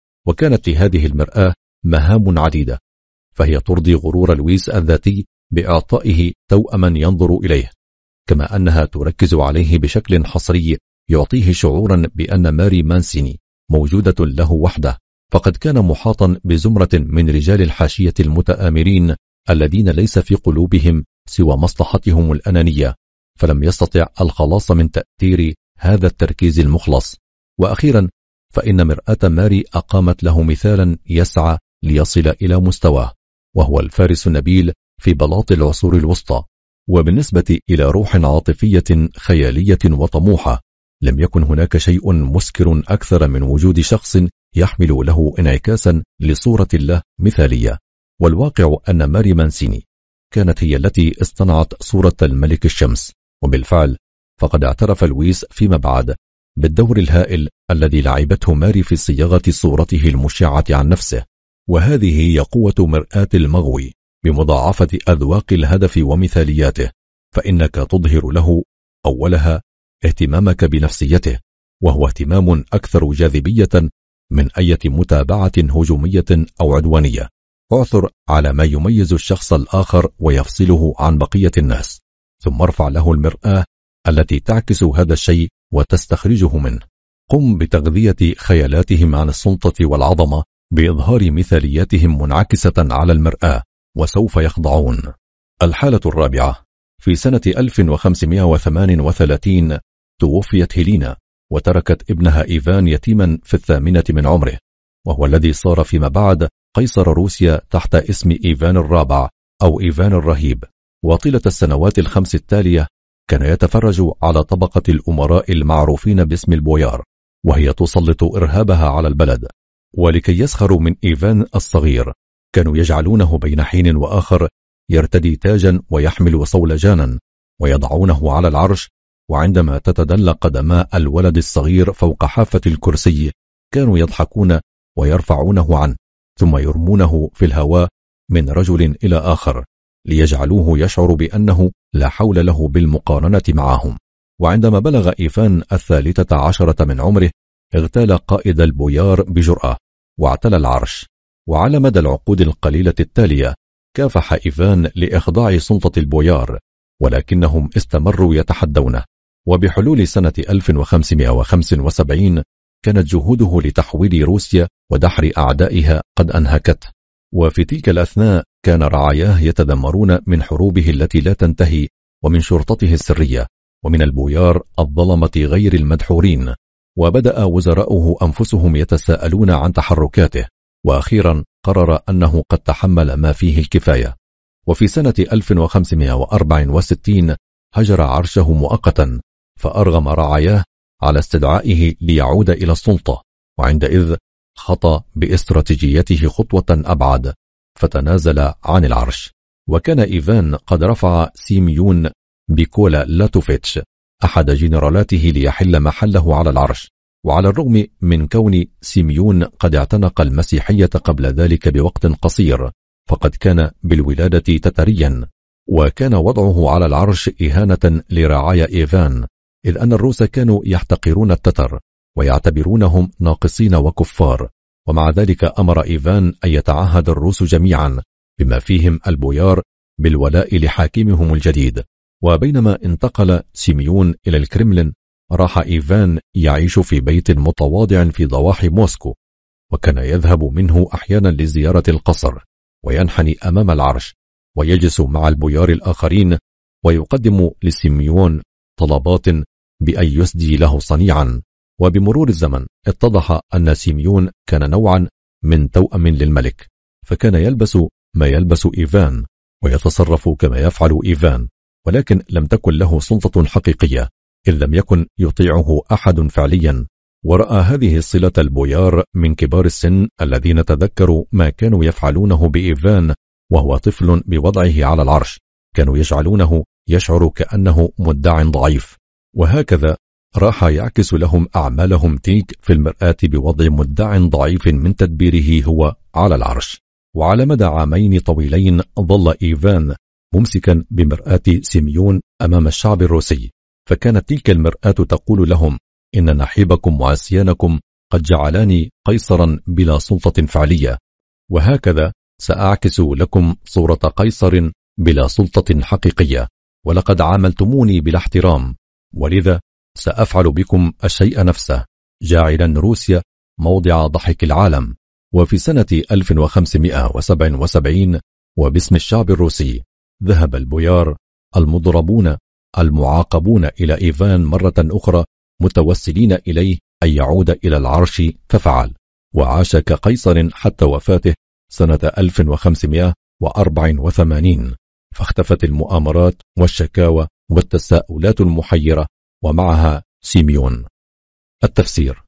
وكانت لهذه المرآة مهام عديدة، فهي ترضي غرور لويس الذاتي بإعطائه توأما ينظر إليه، كما أنها تركز عليه بشكل حصري يعطيه شعورا بأن ماري مانسيني موجودة له وحده، فقد كان محاطا بزمرة من رجال الحاشية المتآمرين الذين ليس في قلوبهم سوى مصلحتهم الأنانية، فلم يستطع الخلاص من تأثير هذا التركيز المخلص. وأخيرا فإن مرآة ماري أقامت له مثالا يسعى ليصل إلى مستواه، وهو الفارس النبيل في بلاط العصور الوسطى. وبالنسبة إلى روح عاطفية خيالية وطموحة، لم يكن هناك شيء مسكر أكثر من وجود شخص يحمل له انعكاسا لصورة الله مثالية. والواقع أن ماري مانسيني كانت هي التي اصطنعت صورة الملك الشمس، وبالفعل فقد اعترف لويس فيما بعد بالدور الهائل الذي لعبته ماري في صياغة صورته المشعة عن نفسه. وهذه هي قوة مرآة المغوي بمضاعفة أذواق الهدف ومثالياته، فإنك تظهر له أولها اهتمامك بنفسيته، وهو اهتمام أكثر جاذبية من أي متابعة هجومية أو عدوانية. اعثر على ما يميز الشخص الآخر ويفصله عن بقية الناس، ثم ارفع له المرآة التي تعكس هذا الشيء وتستخرجه منه. قم بتغذية خيالاتهم عن السلطة والعظمة بإظهار مثالياتهم منعكسة على المرآة، وسوف يخضعون. الحالة الرابعة: في سنة ألف وخمسمائة وثمانية وثلاثين توفيت هيلينا، وتركت ابنها إيفان يتيما في الثامنة من عمره، وهو الذي صار فيما بعد قيصر روسيا تحت اسم إيفان الرابع أو إيفان الرهيب. وطيلة السنوات الخمس التالية كان يتفرج على طبقة الأمراء المعروفين باسم البويار، وهي تسلط إرهابها على البلد. ولكي يسخروا من إيفان الصغير كانوا يجعلونه بين حين وآخر يرتدي تاجا ويحمل صولجانا ويضعونه على العرش، وعندما تتدلى قدما الولد الصغير فوق حافة الكرسي كانوا يضحكون ويرفعونه عنه، ثم يرمونه في الهواء من رجل إلى آخر ليجعلوه يشعر بأنه لا حول له بالمقارنة معهم. وعندما بلغ إيفان الثالثة عشرة من عمره اغتال قائد البويار بجرأة واعتلى العرش. وعلى مدى العقود القليلة التالية كافح إيفان لإخضاع سلطة البويار، ولكنهم استمروا يتحدونه. وبحلول سنة ألف وخمسمائة وخمسة وسبعين كانت جهوده لتحويل روسيا ودحر أعدائها قد أنهكت، وفي تلك الأثناء كان رعاياه يتذمرون من حروبه التي لا تنتهي، ومن شرطته السرية، ومن البويار الظلمة غير المدحورين. وبدأ وزراؤه أنفسهم يتساءلون عن تحركاته، وأخيرا قرر أنه قد تحمل ما فيه الكفاية. وفي سنة ألف وخمسمائة وأربعة وستين هجر عرشه مؤقتا، فأرغم رعاياه على استدعائه ليعود إلى السلطة، وعندئذ خطى باستراتيجيته خطوة أبعد فتنازل عن العرش. وكان إيفان قد رفع سيميون بيكولا لاتوفيتش أحد جنرالاته ليحل محله على العرش. وعلى الرغم من كون سيميون قد اعتنق المسيحية قبل ذلك بوقت قصير، فقد كان بالولادة تتريا، وكان وضعه على العرش إهانة لرعايا إيفان، إذ أن الروس كانوا يحتقرون التتر ويعتبرونهم ناقصين وكفار. ومع ذلك أمر إيفان أن يتعهد الروس جميعا بما فيهم البويار بالولاء لحاكمهم الجديد. وبينما انتقل سيميون إلى الكرملين راح إيفان يعيش في بيت متواضع في ضواحي موسكو، وكان يذهب منه أحيانا لزيارة القصر وينحني أمام العرش ويجلس مع البويار الآخرين ويقدم لسيميون طلبات بأن يسدي له صنيعا. وبمرور الزمن اتضح أن سيميون كان نوعا من توأم للملك، فكان يلبس ما يلبس إيفان ويتصرف كما يفعل إيفان، ولكن لم تكن له سلطة حقيقية إذ لم يكن يطيعه أحد فعليا. ورأى هذه الصلة البويار من كبار السن الذين تذكروا ما كانوا يفعلونه بإيفان وهو طفل بوضعه على العرش، كانوا يجعلونه يشعر كأنه مدع ضعيف، وهكذا راح يعكس لهم أعمالهم تلك في المرآة بوضع مدع ضعيف من تدبيره هو على العرش. وعلى مدى عامين طويلين ظل إيفان ممسكا بمرآة سيميون أمام الشعب الروسي، فكانت تلك المرآة تقول لهم إن نحيبكم وعصيانكم قد جعلاني قيصرا بلا سلطة فعلية، وهكذا سأعكس لكم صورة قيصر بلا سلطة حقيقية، ولقد عاملتموني بلا احترام، ولذا سأفعل بكم الشيء نفسه، جاعلا روسيا موضع ضحك العالم. وفي سنة ألف وخمسمائة وسبعة وسبعين وباسم الشعب الروسي ذهب البويار المضربون المعاقبون إلى إيفان مرة أخرى متوسلين إليه أن يعود إلى العرش، ففعل، وعاش كقيصر حتى وفاته سنة ألف وخمسمائة وأربعة وثمانين. فاختفت المؤامرات والشكاوى والتساؤلات المحيرة ومعها سيميون. التفسير: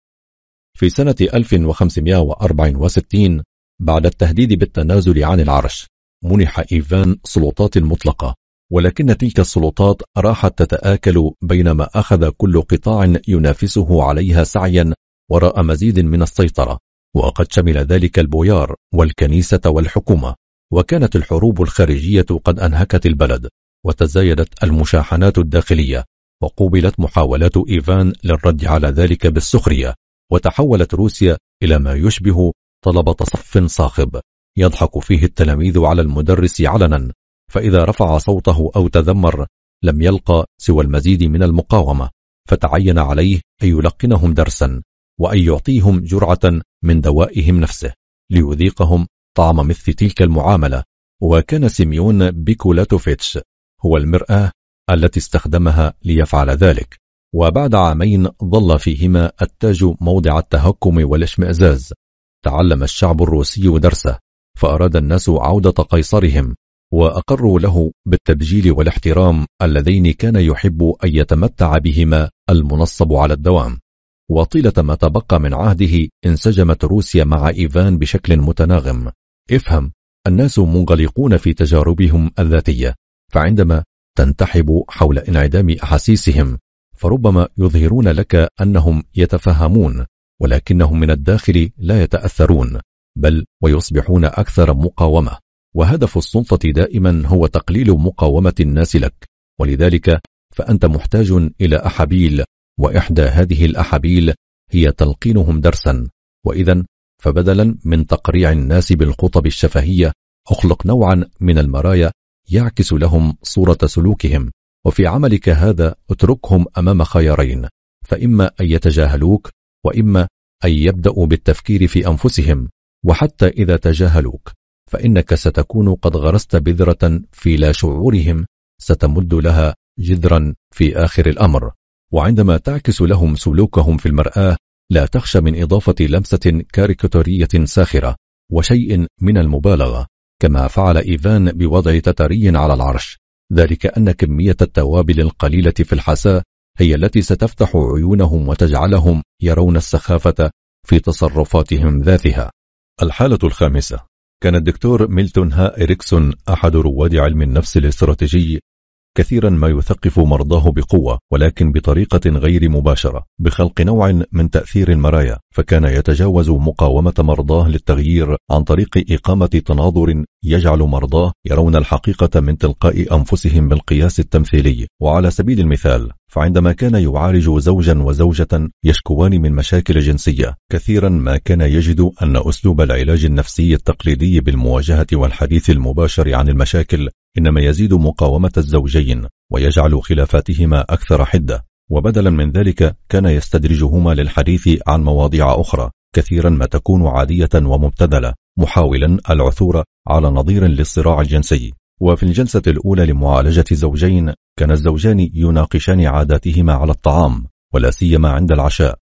في سنة ألف وخمسمائة وأربعة وستين بعد التهديد بالتنازل عن العرش منح إيفان سلطات مطلقة، ولكن تلك السلطات راحت تتآكل بينما أخذ كل قطاع ينافسه عليها سعيا وراء مزيد من السيطرة، وقد شمل ذلك البويار والكنيسة والحكومة. وكانت الحروب الخارجية قد أنهكت البلد، وتزايدت المشاحنات الداخلية، وقوبلت محاولات إيفان للرد على ذلك بالسخرية، وتحولت روسيا إلى ما يشبه طلبة صف صاخب يضحك فيه التلاميذ على المدرس علنا، فإذا رفع صوته أو تذمر لم يلقى سوى المزيد من المقاومة، فتعين عليه أن يلقنهم درسا وأن يعطيهم جرعة من دوائهم نفسه ليذيقهم طعم مثل تلك المعاملة. وكان سيميون بيكولاتوفيتش هو المرآة التي استخدمها ليفعل ذلك. وبعد عامين ظل فيهما التاج موضع التهكم والاشمئزاز، تعلم الشعب الروسي درسه، فأراد الناس عودة قيصرهم، وأقروا له بالتبجيل والاحترام اللذين كان يحب أن يتمتع بهما المنصب على الدوام. وطيلة ما تبقى من عهده انسجمت روسيا مع إيفان بشكل متناغم. افهم، الناس منغلقون في تجاربهم الذاتية، فعندما تنتحب حول انعدام أحاسيسهم فربما يظهرون لك أنهم يتفهمون، ولكنهم من الداخل لا يتأثرون، بل ويصبحون أكثر مقاومة. وهدف السلطة دائما هو تقليل مقاومة الناس لك، ولذلك فأنت محتاج إلى أحابيل، وإحدى هذه الأحابيل هي تلقينهم درسا. وإذا فبدلا من تقريع الناس بالخطب الشفهية أخلق نوعا من المرايا يعكس لهم صورة سلوكهم، وفي عملك هذا اتركهم أمام خيارين، فإما أن يتجاهلوك، وإما أن يبدأوا بالتفكير في أنفسهم. وحتى إذا تجاهلوك فإنك ستكون قد غرست بذرة في لا شعورهم ستمد لها جذرا في آخر الأمر. وعندما تعكس لهم سلوكهم في المرآة لا تخشى من إضافة لمسة كاريكاتورية ساخرة وشيء من المبالغة، كما فعل إيفان بوضع تتري على العرش، ذلك أن كمية التوابل القليلة في الحساء هي التي ستفتح عيونهم وتجعلهم يرون السخافة في تصرفاتهم ذاتها. الحالة الخامسة: كان الدكتور ميلتون ها إريكسون أحد رواد علم النفس الاستراتيجي كثيرا ما يثقف مرضاه بقوة، ولكن بطريقة غير مباشرة، بخلق نوع من تأثير المرايا، فكان يتجاوز مقاومة مرضاه للتغيير عن طريق إقامة تناظر يجعل مرضاه يرون الحقيقة من تلقاء أنفسهم بالقياس التمثيلي. وعلى سبيل المثال، فعندما كان يعالج زوجا وزوجة يشكوان من مشاكل جنسية، كثيرا ما كان يجد أن أسلوب العلاج النفسي التقليدي بالمواجهة والحديث المباشر عن المشاكل إنما يزيد مقاومة الزوجين ويجعل خلافاتهما أكثر حدة، وبدلا من ذلك كان يستدرجهما للحديث عن مواضيع أخرى كثيرا ما تكون عادية ومبتذلة، محاولا العثور على نظير للصراع الجنسي. وفي الجلسة الأولى لمعالجة زوجين كان الزوجان يناقشان عاداتهما على الطعام، ولا سيما عند العشاء،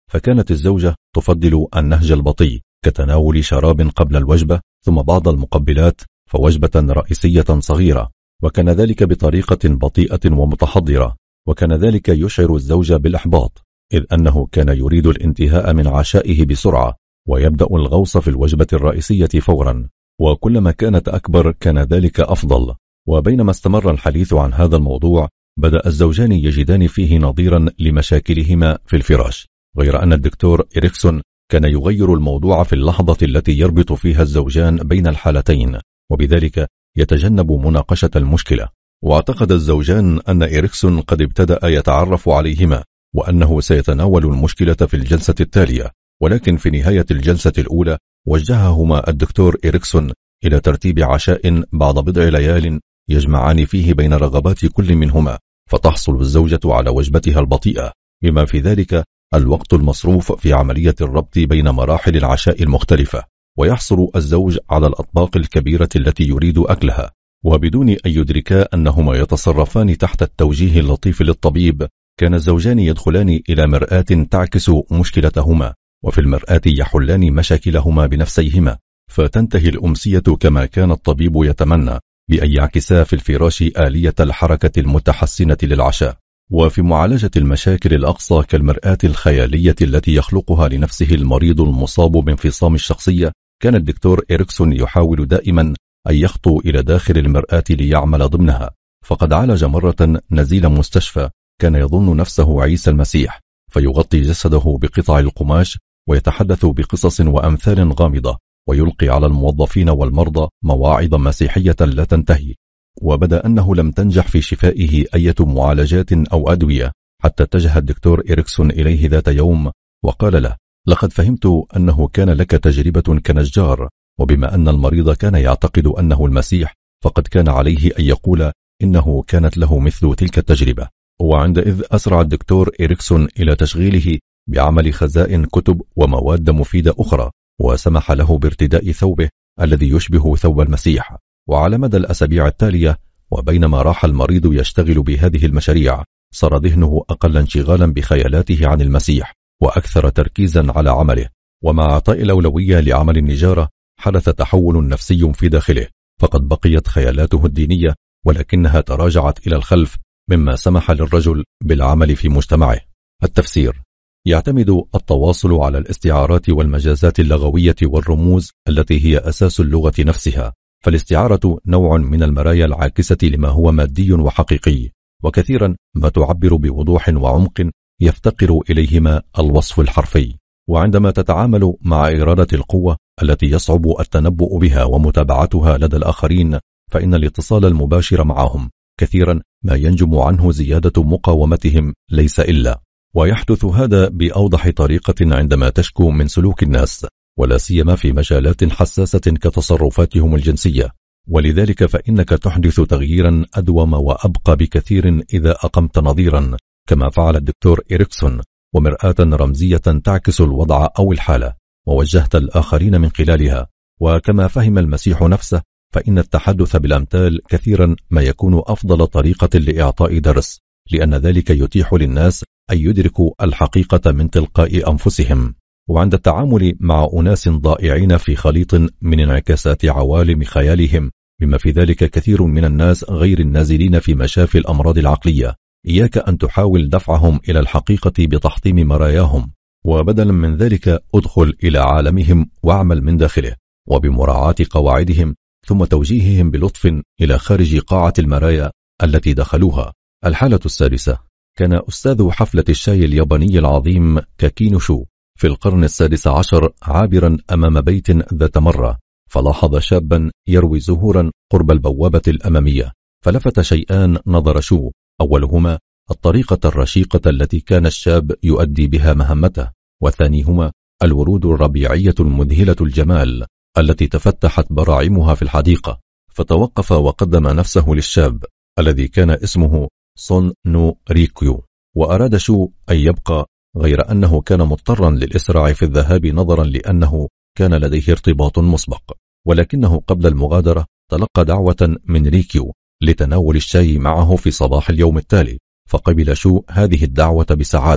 فكانت الزوجة تفضل النهج البطيء كتناول شراب قبل الوجبة ثم بعض المقبلات، فوجبة رئيسية صغيرة، وكان ذلك بطريقة بطيئة ومتحضرة، وكان ذلك يشعر الزوج بالإحباط، إذ أنه كان يريد الانتهاء من عشائه بسرعة ويبدأ الغوص في الوجبة الرئيسية فورا، وكلما كانت أكبر كان ذلك أفضل. وبينما استمر الحديث عن هذا الموضوع بدأ الزوجان يجدان فيه نظيرا لمشاكلهما في الفراش، غير أن الدكتور إريكسون كان يغير الموضوع في اللحظة التي يربط فيها الزوجان بين الحالتين، وبذلك يتجنب مناقشة المشكلة. واعتقد الزوجان أن إريكسون قد ابتدأ يتعرف عليهما وأنه سيتناول المشكلة في الجلسة التالية، ولكن في نهاية الجلسة الأولى وجههما الدكتور إريكسون إلى ترتيب عشاء بعد بضع ليال يجمعان فيه بين رغبات كل منهما، فتحصل الزوجة على وجبتها البطيئة، بما في ذلك الوقت المصروف في عملية الربط بين مراحل العشاء المختلفة، ويحصل الزوج على الأطباق الكبيرة التي يريد أكلها، وبدون أن يدركا أنهما يتصرفان تحت التوجيه اللطيف للطبيب. كان الزوجان يدخلان إلى مرآة تعكس مشكلتهما، وفي المرآة يحلان مشاكلهما بنفسيهما، فتنتهي الأمسية كما كان الطبيب يتمنى، بأن يعكسا في الفراش آلية الحركة المتحسنة للعشاء. وفي معالجة المشاكل الأقصى كالمرآة الخيالية التي يخلقها لنفسه المريض المصاب بانفصام الشخصية، كان الدكتور إريكسون يحاول دائما أن يخطو إلى داخل المرآة ليعمل ضمنها، فقد عالج مرة نزيل مستشفى كان يظن نفسه عيسى المسيح، فيغطي جسده بقطع القماش ويتحدث بقصص وأمثال غامضة، ويلقي على الموظفين والمرضى مواعظ مسيحية لا تنتهي. وبدا أنه لم تنجح في شفائه أي معالجات أو أدوية، حتى اتجه الدكتور إريكسون إليه ذات يوم وقال له: لقد فهمت أنه كان لك تجربة كنجار، وبما أن المريض كان يعتقد أنه المسيح، فقد كان عليه أن يقول إنه كانت له مثل تلك التجربة. وعندئذ أسرع الدكتور إريكسون إلى تشغيله بعمل خزائن كتب ومواد مفيدة أخرى، وسمح له بارتداء ثوبه الذي يشبه ثوب المسيح. وعلى مدى الأسابيع التالية، وبينما راح المريض يشتغل بهذه المشاريع، صار ذهنه أقل انشغالا بخيالاته عن المسيح وأكثر تركيزا على عمله. ومع إعطاء الأولوية لعمل النجارة حدث تحول نفسي في داخله، فقد بقيت خيالاته الدينية ولكنها تراجعت إلى الخلف، مما سمح للرجل بالعمل في مجتمعه. التفسير: يعتمد التواصل على الاستعارات والمجازات اللغوية والرموز التي هي أساس اللغة نفسها، فالاستعارة نوع من المرايا العاكسة لما هو مادي وحقيقي، وكثيرا ما تعبر بوضوح وعمق يفتقر إليهما الوصف الحرفي. وعندما تتعامل مع إرادة القوة التي يصعب التنبؤ بها ومتابعتها لدى الآخرين، فإن الاتصال المباشر معهم كثيرا ما ينجم عنه زيادة مقاومتهم ليس إلا. ويحدث هذا بأوضح طريقة عندما تشكو من سلوك الناس، ولا سيما في مجالات حساسة كتصرفاتهم الجنسية، ولذلك فإنك تحدث تغييرا أدوم وأبقى بكثير إذا أقمت نظيرا، كما فعل الدكتور إريكسون، ومرآة رمزية تعكس الوضع أو الحالة، ووجهت الآخرين من خلالها. وكما فهم المسيح نفسه، فإن التحدث بالأمثال كثيرا ما يكون أفضل طريقة لإعطاء درس، لأن ذلك يتيح للناس أن يدركوا الحقيقة من تلقاء أنفسهم. وعند التعامل مع أناس ضائعين في خليط من انعكاسات عوالم خيالهم، بما في ذلك كثير من الناس غير النازلين في مشافي الأمراض العقلية، إياك أن تحاول دفعهم إلى الحقيقة بتحطيم مراياهم، وبدلا من ذلك أدخل إلى عالمهم واعمل من داخله، وبمراعاة قواعدهم، ثم توجيههم بلطف إلى خارج قاعة المرايا التي دخلوها. الحالة السادسة: كان أستاذ حفلة الشاي الياباني العظيم كاكينوشو في القرن السادس عشر عابرا أمام بيت ذات مرة، فلاحظ شابا يروي زهورا قرب البوابة الأمامية، فلفت شيئان نظر شو، أولهما الطريقة الرشيقة التي كان الشاب يؤدي بها مهمته، والثانيهما الورود الربيعية المذهلة الجمال التي تفتحت براعمها في الحديقة. فتوقف وقدم نفسه للشاب الذي كان اسمه سون نو ريكيو، وأراد شو أن يبقى، غير أنه كان مضطرا للإسراع في الذهاب نظرا لأنه كان لديه ارتباط مسبق. ولكنه قبل المغادرة تلقى دعوة من ريكيو لتناول الشاي معه في صباح اليوم التالي، فقبل شو هذه الدعوة بسعادة.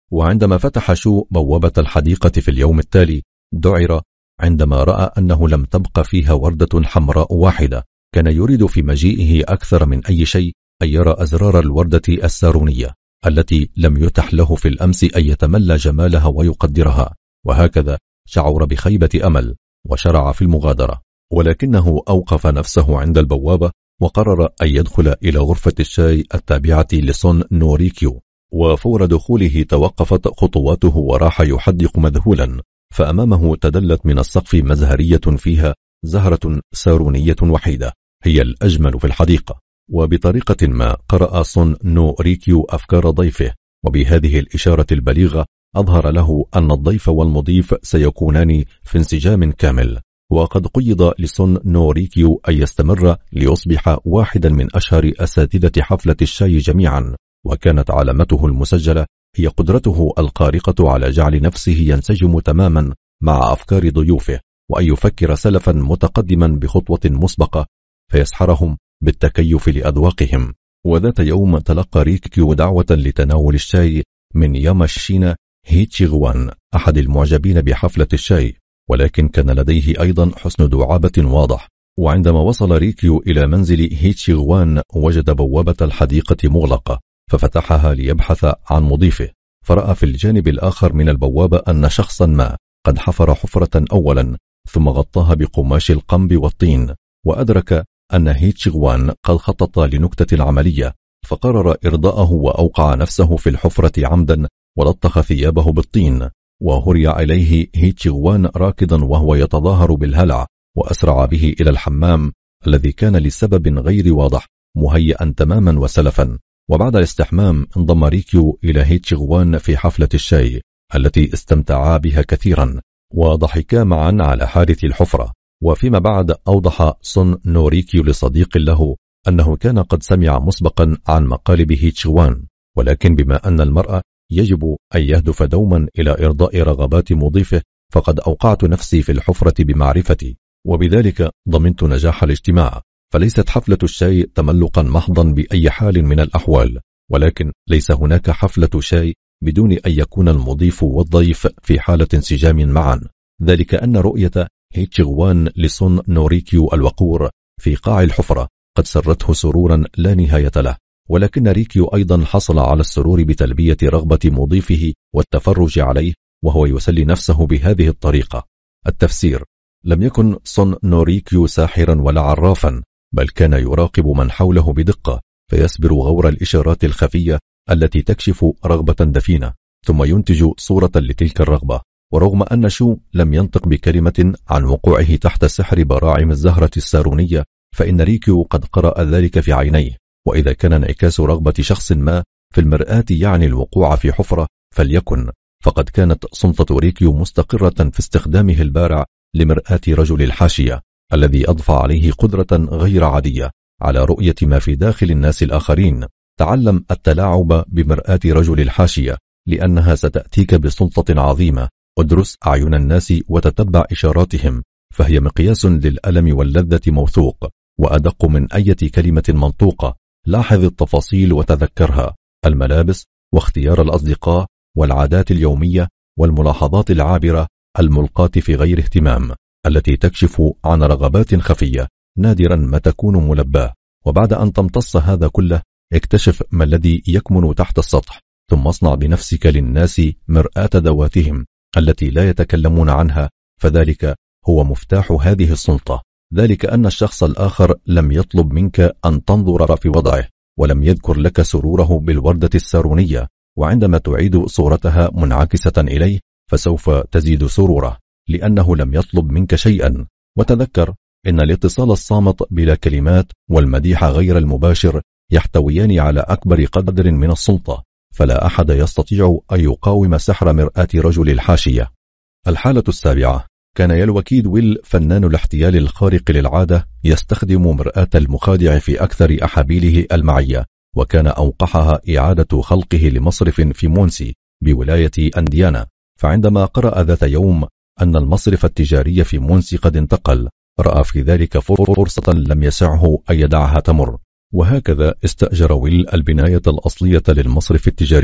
وعندما فتح شو بوابة الحديقة في اليوم التالي دعر عندما رأى أنه لم تبق فيها وردة حمراء واحدة. كان يريد في مجيئه أكثر من أي شيء أن يرى أزرار الوردة السارونية التي لم يتح له في الأمس أن يتملى جمالها ويقدرها، وهكذا شعر بخيبة أمل وشرع في المغادرة. ولكنه أوقف نفسه عند البوابة وقرر أن يدخل إلى غرفة الشاي التابعة لسون نوريكيو، وفور دخوله توقفت خطواته وراح يحدق مذهولا، فأمامه تدلت من السقف مزهرية فيها زهرة سارونية وحيدة هي الأجمل في الحديقة. وبطريقة ما قرأ سون نوريكيو أفكار ضيفه، وبهذه الإشارة البليغة أظهر له أن الضيف والمضيف سيكونان في انسجام كامل. وقد قيض لسون نوريكيو أن يستمر ليصبح واحدا من أشهر أساتذة حفلة الشاي جميعا، وكانت علامته المسجلة هي قدرته الخارقة على جعل نفسه ينسجم تماما مع أفكار ضيوفه، وأن يفكر سلفا متقدما بخطوة مسبقة فيسحرهم بالتكيف لأذواقهم. وذات يوم تلقى ريكيو دعوة لتناول الشاي من ياماشينا هيتشيغوان أحد المعجبين بحفلة الشاي، ولكن كان لديه أيضا حسن دعابة واضح. وعندما وصل ريكيو إلى منزل هيتشيغوان وجد بوابة الحديقة مغلقة، ففتحها ليبحث عن مضيفه، فرأى في الجانب الآخر من البوابة أن شخصا ما قد حفر حفرة أولا ثم غطاها بقماش القنب والطين، وأدرك أن هيتشيغوان قد خطط لنكتة العملية، فقرر إرضاءه وأوقع نفسه في الحفرة عمدا ولطخ ثيابه بالطين، وهري إليه هيتشيغوان راكضا وهو يتظاهر بالهلع، وأسرع به إلى الحمام الذي كان لسبب غير واضح مهيئا تماما وسلفا. وبعد الاستحمام انضم ريكيو إلى هيتشيغوان في حفلة الشاي التي استمتعا بها كثيرا، وضحكا معا على حادث الحفرة. وفيما بعد أوضح سون نوريكيو لصديق له أنه كان قد سمع مسبقا عن مقالب هيتشيغوان، ولكن بما أن المرأة يجب أن يهدف دوما إلى إرضاء رغبات مضيفه، فقد أوقعت نفسي في الحفرة بمعرفتي، وبذلك ضمنت نجاح الاجتماع. فليست حفلة الشاي تملقا محضا بأي حال من الأحوال، ولكن ليس هناك حفلة شاي بدون أن يكون المضيف والضيف في حالة انسجام معا. ذلك أن رؤية هيتشيغوان لسون نوريكيو الوقور في قاع الحفرة قد سرته سرورا لا نهاية له، ولكن ريكيو أيضا حصل على السرور بتلبية رغبة مضيفه والتفرج عليه وهو يسلي نفسه بهذه الطريقة. التفسير: لم يكن سون نوريكيو ساحرا ولا عرافا، بل كان يراقب من حوله بدقة، فيسبر غور الإشارات الخفية التي تكشف رغبة دفينة، ثم ينتج صورة لتلك الرغبة. ورغم أن شو لم ينطق بكلمة عن وقوعه تحت سحر براعم الزهرة السارونية، فإن ريكيو قد قرأ ذلك في عينيه. وإذا كان انعكاس رغبة شخص ما في المرآة يعني الوقوع في حفرة فليكن، فقد كانت سلطة ريكيو مستقرة في استخدامه البارع لمرآة رجل الحاشية الذي أضفى عليه قدرة غير عادية على رؤية ما في داخل الناس الآخرين. تعلم التلاعب بمرآة رجل الحاشية لأنها ستأتيك بسلطة عظيمة. ادرس أعين الناس وتتبع إشاراتهم، فهي مقياس للألم واللذة موثوق، وأدق من أي كلمة منطوقة. لاحظ التفاصيل وتذكرها: الملابس واختيار الأصدقاء والعادات اليومية والملاحظات العابرة الملقاة في غير اهتمام التي تكشف عن رغبات خفية نادرا ما تكون ملباة. وبعد أن تمتص هذا كله اكتشف ما الذي يكمن تحت السطح، ثم اصنع بنفسك للناس مرآة ذواتهم التي لا يتكلمون عنها، فذلك هو مفتاح هذه السلطة. ذلك أن الشخص الآخر لم يطلب منك أن تنظر في وضعه، ولم يذكر لك سروره بالوردة السارونية، وعندما تعيد صورتها منعكسة إليه فسوف تزيد سروره، لأنه لم يطلب منك شيئا. وتذكر إن الاتصال الصامت بلا كلمات والمديح غير المباشر يحتويان على أكبر قدر من السلطة، فلا أحد يستطيع أن يقاوم سحر مرآة رجل الحاشية. الحالة السابعة: كان يلوكيد ويل فنان الاحتيال الخارق للعادة يستخدم مرآة المخادع في أكثر أحابيله المعية، وكان أوقحها إعادة خلقه لمصرف في مونسي بولاية أنديانا. فعندما قرأ ذات يوم أن المصرف التجاري في مونسي قد انتقل، رأى في ذلك فرصة لم يسعه أن يدعها تمر، وهكذا استأجر ويل البناية الأصلية للمصرف التجاري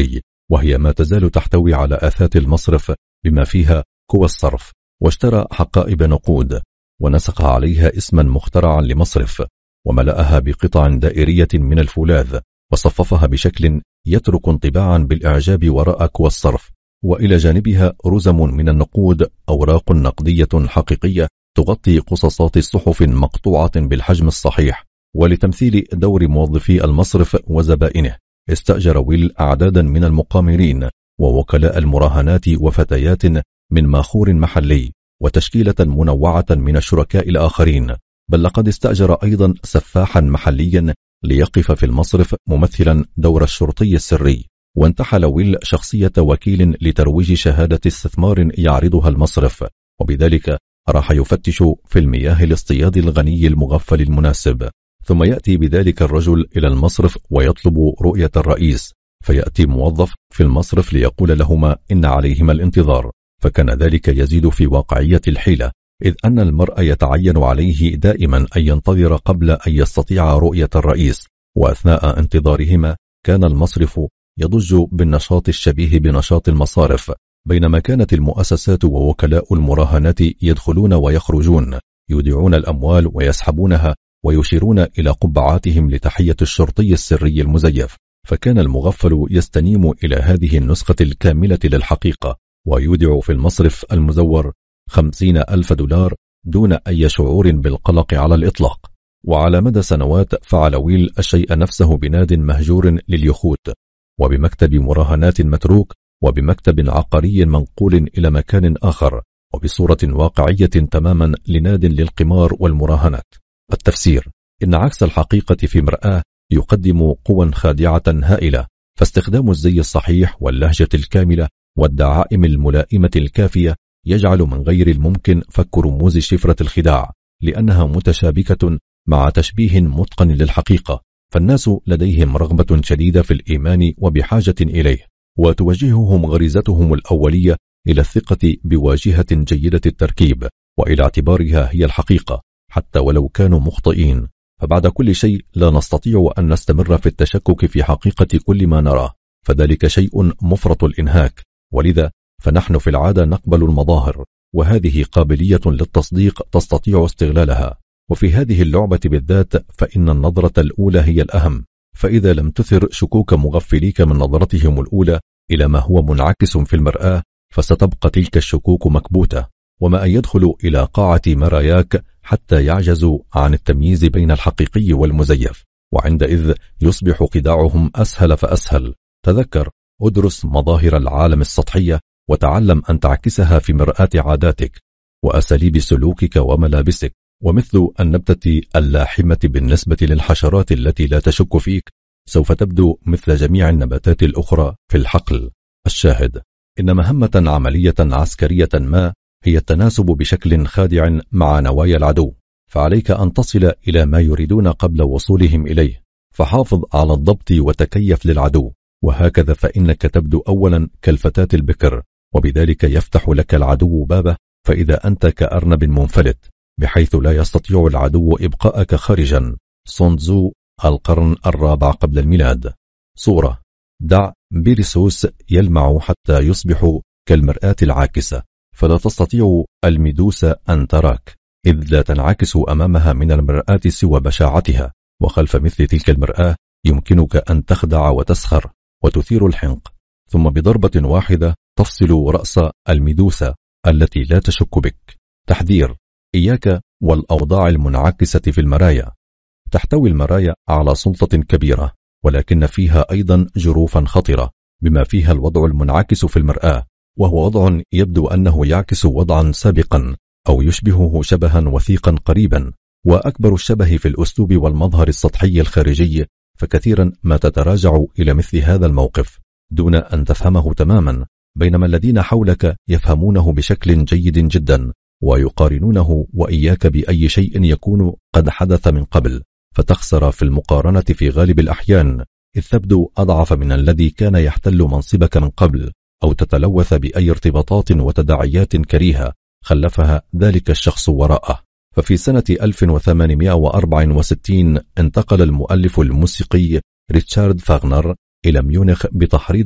وهي ما تزال تحتوي على آثات المصرف بما فيها قوى الصرف، واشترى حقائب نقود ونسق عليها اسما مخترعا لمصرف، وملأها بقطع دائرية من الفولاذ وصففها بشكل يترك انطباعا بالإعجاب وراء قوى الصرف، وإلى جانبها رزم من النقود، أوراق نقدية حقيقية تغطي قصصات الصحف مقطوعة بالحجم الصحيح. ولتمثيل دور موظفي المصرف وزبائنه استأجر ويل أعدادا من المقامرين ووكلاء المراهنات وفتيات من ماخور محلي وتشكيلة منوعة من الشركاء الآخرين، بل لقد استأجر أيضا سفاحا محليا ليقف في المصرف ممثلا دور الشرطي السري. وانتحل ويل شخصية وكيل لترويج شهادة استثمار يعرضها المصرف، وبذلك راح يفتش في المياه الاصطياد الغني المغفل المناسب، ثم يأتي بذلك الرجل إلى المصرف ويطلب رؤية الرئيس، فيأتي موظف في المصرف ليقول لهما إن عليهما الانتظار، فكان ذلك يزيد في واقعية الحيلة، إذ أن المرء يتعين عليه دائما أن ينتظر قبل أن يستطيع رؤية الرئيس، وأثناء انتظارهما كان المصرف يضج بالنشاط الشبيه بنشاط المصارف، بينما كانت المؤسسات ووكلاء المراهنات يدخلون ويخرجون يودعون الأموال ويسحبونها ويشيرون إلى قبعاتهم لتحية الشرطي السري المزيف. فكان المغفل يستنيم إلى هذه النسخة الكاملة للحقيقة ويودع في المصرف المزور خمسين ألف دولار دون أي شعور بالقلق على الإطلاق. وعلى مدى سنوات فعل ويل الشيء نفسه بناد مهجور لليخوت، وبمكتب مراهنات متروك، وبمكتب عقاري منقول إلى مكان آخر، وبصورة واقعية تماما لناد للقمار والمراهنات. التفسير: إن عكس الحقيقة في مرآة يقدم قوى خادعة هائلة، فاستخدام الزي الصحيح واللهجة الكاملة والدعائم الملائمة الكافية يجعل من غير الممكن فك رموز شفرة الخداع، لأنها متشابكة مع تشبيه متقن للحقيقة، فالناس لديهم رغبة شديدة في الإيمان وبحاجة إليه، وتوجههم غريزتهم الأولية إلى الثقة بواجهة جيدة التركيب وإلى اعتبارها هي الحقيقة حتى ولو كانوا مخطئين. فبعد كل شيء لا نستطيع أن نستمر في التشكك في حقيقة كل ما نراه، فذلك شيء مفرط الإنهاك، ولذا فنحن في العادة نقبل المظاهر، وهذه قابلية للتصديق تستطيع استغلالها. وفي هذه اللعبة بالذات فإن النظرة الأولى هي الأهم، فإذا لم تثر شكوك مغفليك من نظرتهم الأولى إلى ما هو منعكس في المرآة فستبقى تلك الشكوك مكبوتة، وما أن يدخل إلى قاعة مراياك حتى يعجزوا عن التمييز بين الحقيقي والمزيف، وعندئذ يصبح خداعهم أسهل فأسهل. تذكر، ادرس مظاهر العالم السطحية وتعلم أن تعكسها في مرآة عاداتك وأساليب سلوكك وملابسك، ومثل النبتة اللاحمة بالنسبة للحشرات التي لا تشك فيك سوف تبدو مثل جميع النباتات الأخرى في الحقل. الشاهد: إن مهمة عملية عسكرية ما هي التناسب بشكل خادع مع نوايا العدو، فعليك أن تصل إلى ما يريدون قبل وصولهم إليه، فحافظ على الضبط وتكيف للعدو، وهكذا فإنك تبدو أولا كالفتاة البكر، وبذلك يفتح لك العدو بابه، فإذا أنت كأرنب منفلت بحيث لا يستطيع العدو إبقاءك خارجا. سونتزو، القرن الرابع قبل الميلاد. صورة: دع بيرسوس يلمع حتى يصبح كالمرآة العاكسة، فلا تستطيع الميدوسة أن تراك، إذ لا تنعكس أمامها من المرآة سوى بشاعتها، وخلف مثل تلك المرآة يمكنك أن تخدع وتسخر وتثير الحنق، ثم بضربة واحدة تفصل رأس الميدوسة التي لا تشك بك. تحذير: إياك والأوضاع المنعكسة في المرايا. تحتوي المرايا على سلطة كبيرة، ولكن فيها أيضا جروفا خطرة، بما فيها الوضع المنعكس في المرآة، وهو وضع يبدو أنه يعكس وضعا سابقا أو يشبهه شبها وثيقا قريبا، وأكبر الشبه في الأسلوب والمظهر السطحي الخارجي، فكثيرا ما تتراجع إلى مثل هذا الموقف دون أن تفهمه تماما، بينما الذين حولك يفهمونه بشكل جيد جدا ويقارنونه وإياك بأي شيء يكون قد حدث من قبل، فتخسر في المقارنة في غالب الأحيان، إذ تبدو أضعف من الذي كان يحتل منصبك من قبل، أو تتلوث بأي ارتباطات وتداعيات كريهة خلفها ذلك الشخص وراءه. ففي سنة ألف وثمانمائة وأربعة وستين انتقل المؤلف الموسيقي ريتشارد فاغنر إلى ميونخ بتحريض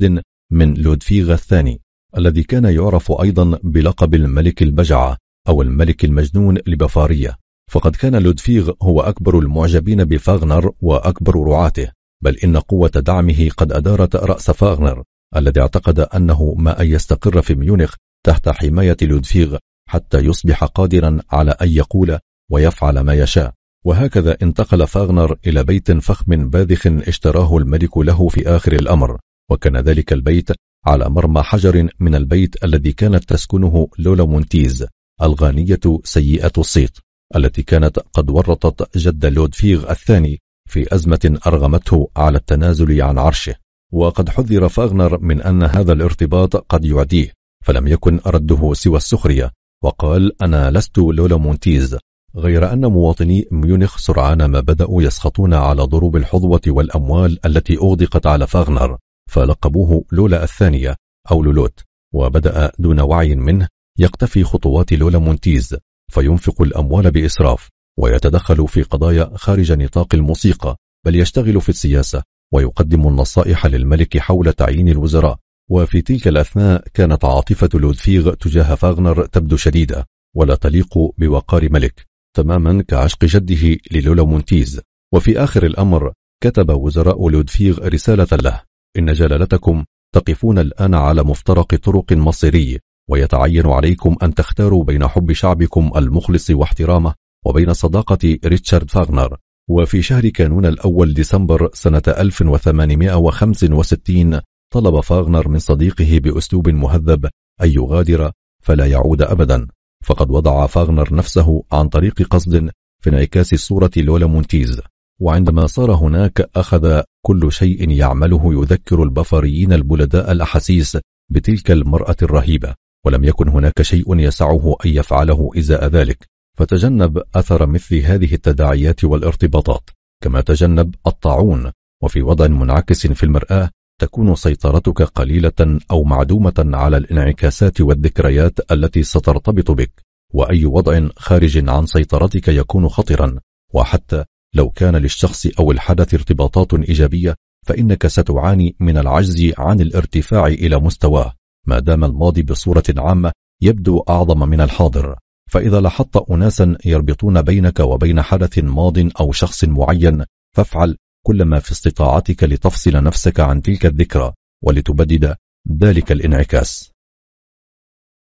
من لودفيغ الثاني الذي كان يعرف أيضا بلقب الملك البجعة أو الملك المجنون لبافاريا، فقد كان لودفيغ هو أكبر المعجبين بفاغنر وأكبر رعاته، بل إن قوة دعمه قد أدارت رأس فاغنر الذي اعتقد أنه ما أن يستقر في ميونخ تحت حماية لودفيغ حتى يصبح قادرا على أن يقول ويفعل ما يشاء. وهكذا انتقل فاغنر إلى بيت فخم باذخ اشتراه الملك له في آخر الأمر، وكان ذلك البيت على مرمى حجر من البيت الذي كانت تسكنه لولا مونتيز الغانية سيئة الصيت، التي كانت قد ورطت جد لودفيغ الثاني في أزمة أرغمته على التنازل عن عرشه. وقد حذر فاغنر من أن هذا الارتباط قد يعديه، فلم يكن رده سوى السخرية، وقال: أنا لست لولا مونتيز. غير أن مواطني ميونخ سرعان ما بدأوا يسخطون على ضروب الحظوة والأموال التي أغدقت على فاغنر، فلقبوه لولا الثانية أو لولوت، وبدأ دون وعي منه يقتفي خطوات لولا مونتيز، فينفق الأموال بإسراف، ويتدخل في قضايا خارج نطاق الموسيقى، بل يشتغل في السياسة ويقدم النصائح للملك حول تعيين الوزراء. وفي تلك الأثناء كانت عاطفة لودفيغ تجاه فاغنر تبدو شديدة ولا تليق بوقار ملك، تماما كعشق جده للولا مونتيز. وفي آخر الأمر كتب وزراء لودفيغ رسالة له: إن جلالتكم تقفون الآن على مفترق طرق مصيري، ويتعين عليكم أن تختاروا بين حب شعبكم المخلص واحترامه وبين صداقة ريتشارد فاغنر. وفي شهر كانون الأول ديسمبر سنة ألف وثمانمائة وخمسة وستين طلب فاغنر من صديقه بأسلوب مهذب أن يغادر فلا يعود أبدا، فقد وضع فاغنر نفسه عن طريق قصد في انعكاس صورة لولا مونتيز. وعندما صار هناك أخذ كل شيء يعمله يذكر البافاريين البلداء الأحاسيس بتلك المرأة الرهيبة، ولم يكن هناك شيء يسعه أن يفعله إزاء ذلك، فتجنب أثر مثل هذه التداعيات والارتباطات، كما تجنب الطاعون. وفي وضع منعكس في المرآة تكون سيطرتك قليلة أو معدومة على الانعكاسات والذكريات التي سترتبط بك، وأي وضع خارج عن سيطرتك يكون خطرا، وحتى لو كان للشخص أو الحدث ارتباطات إيجابية فإنك ستعاني من العجز عن الارتفاع إلى مستواه، ما دام الماضي بصورة عامة يبدو أعظم من الحاضر. فإذا لاحظت أناسا يربطون بينك وبين حدث ماض أو شخص معين، فافعل كل ما في استطاعتك لتفصل نفسك عن تلك الذكرى ولتبدد ذلك الانعكاس.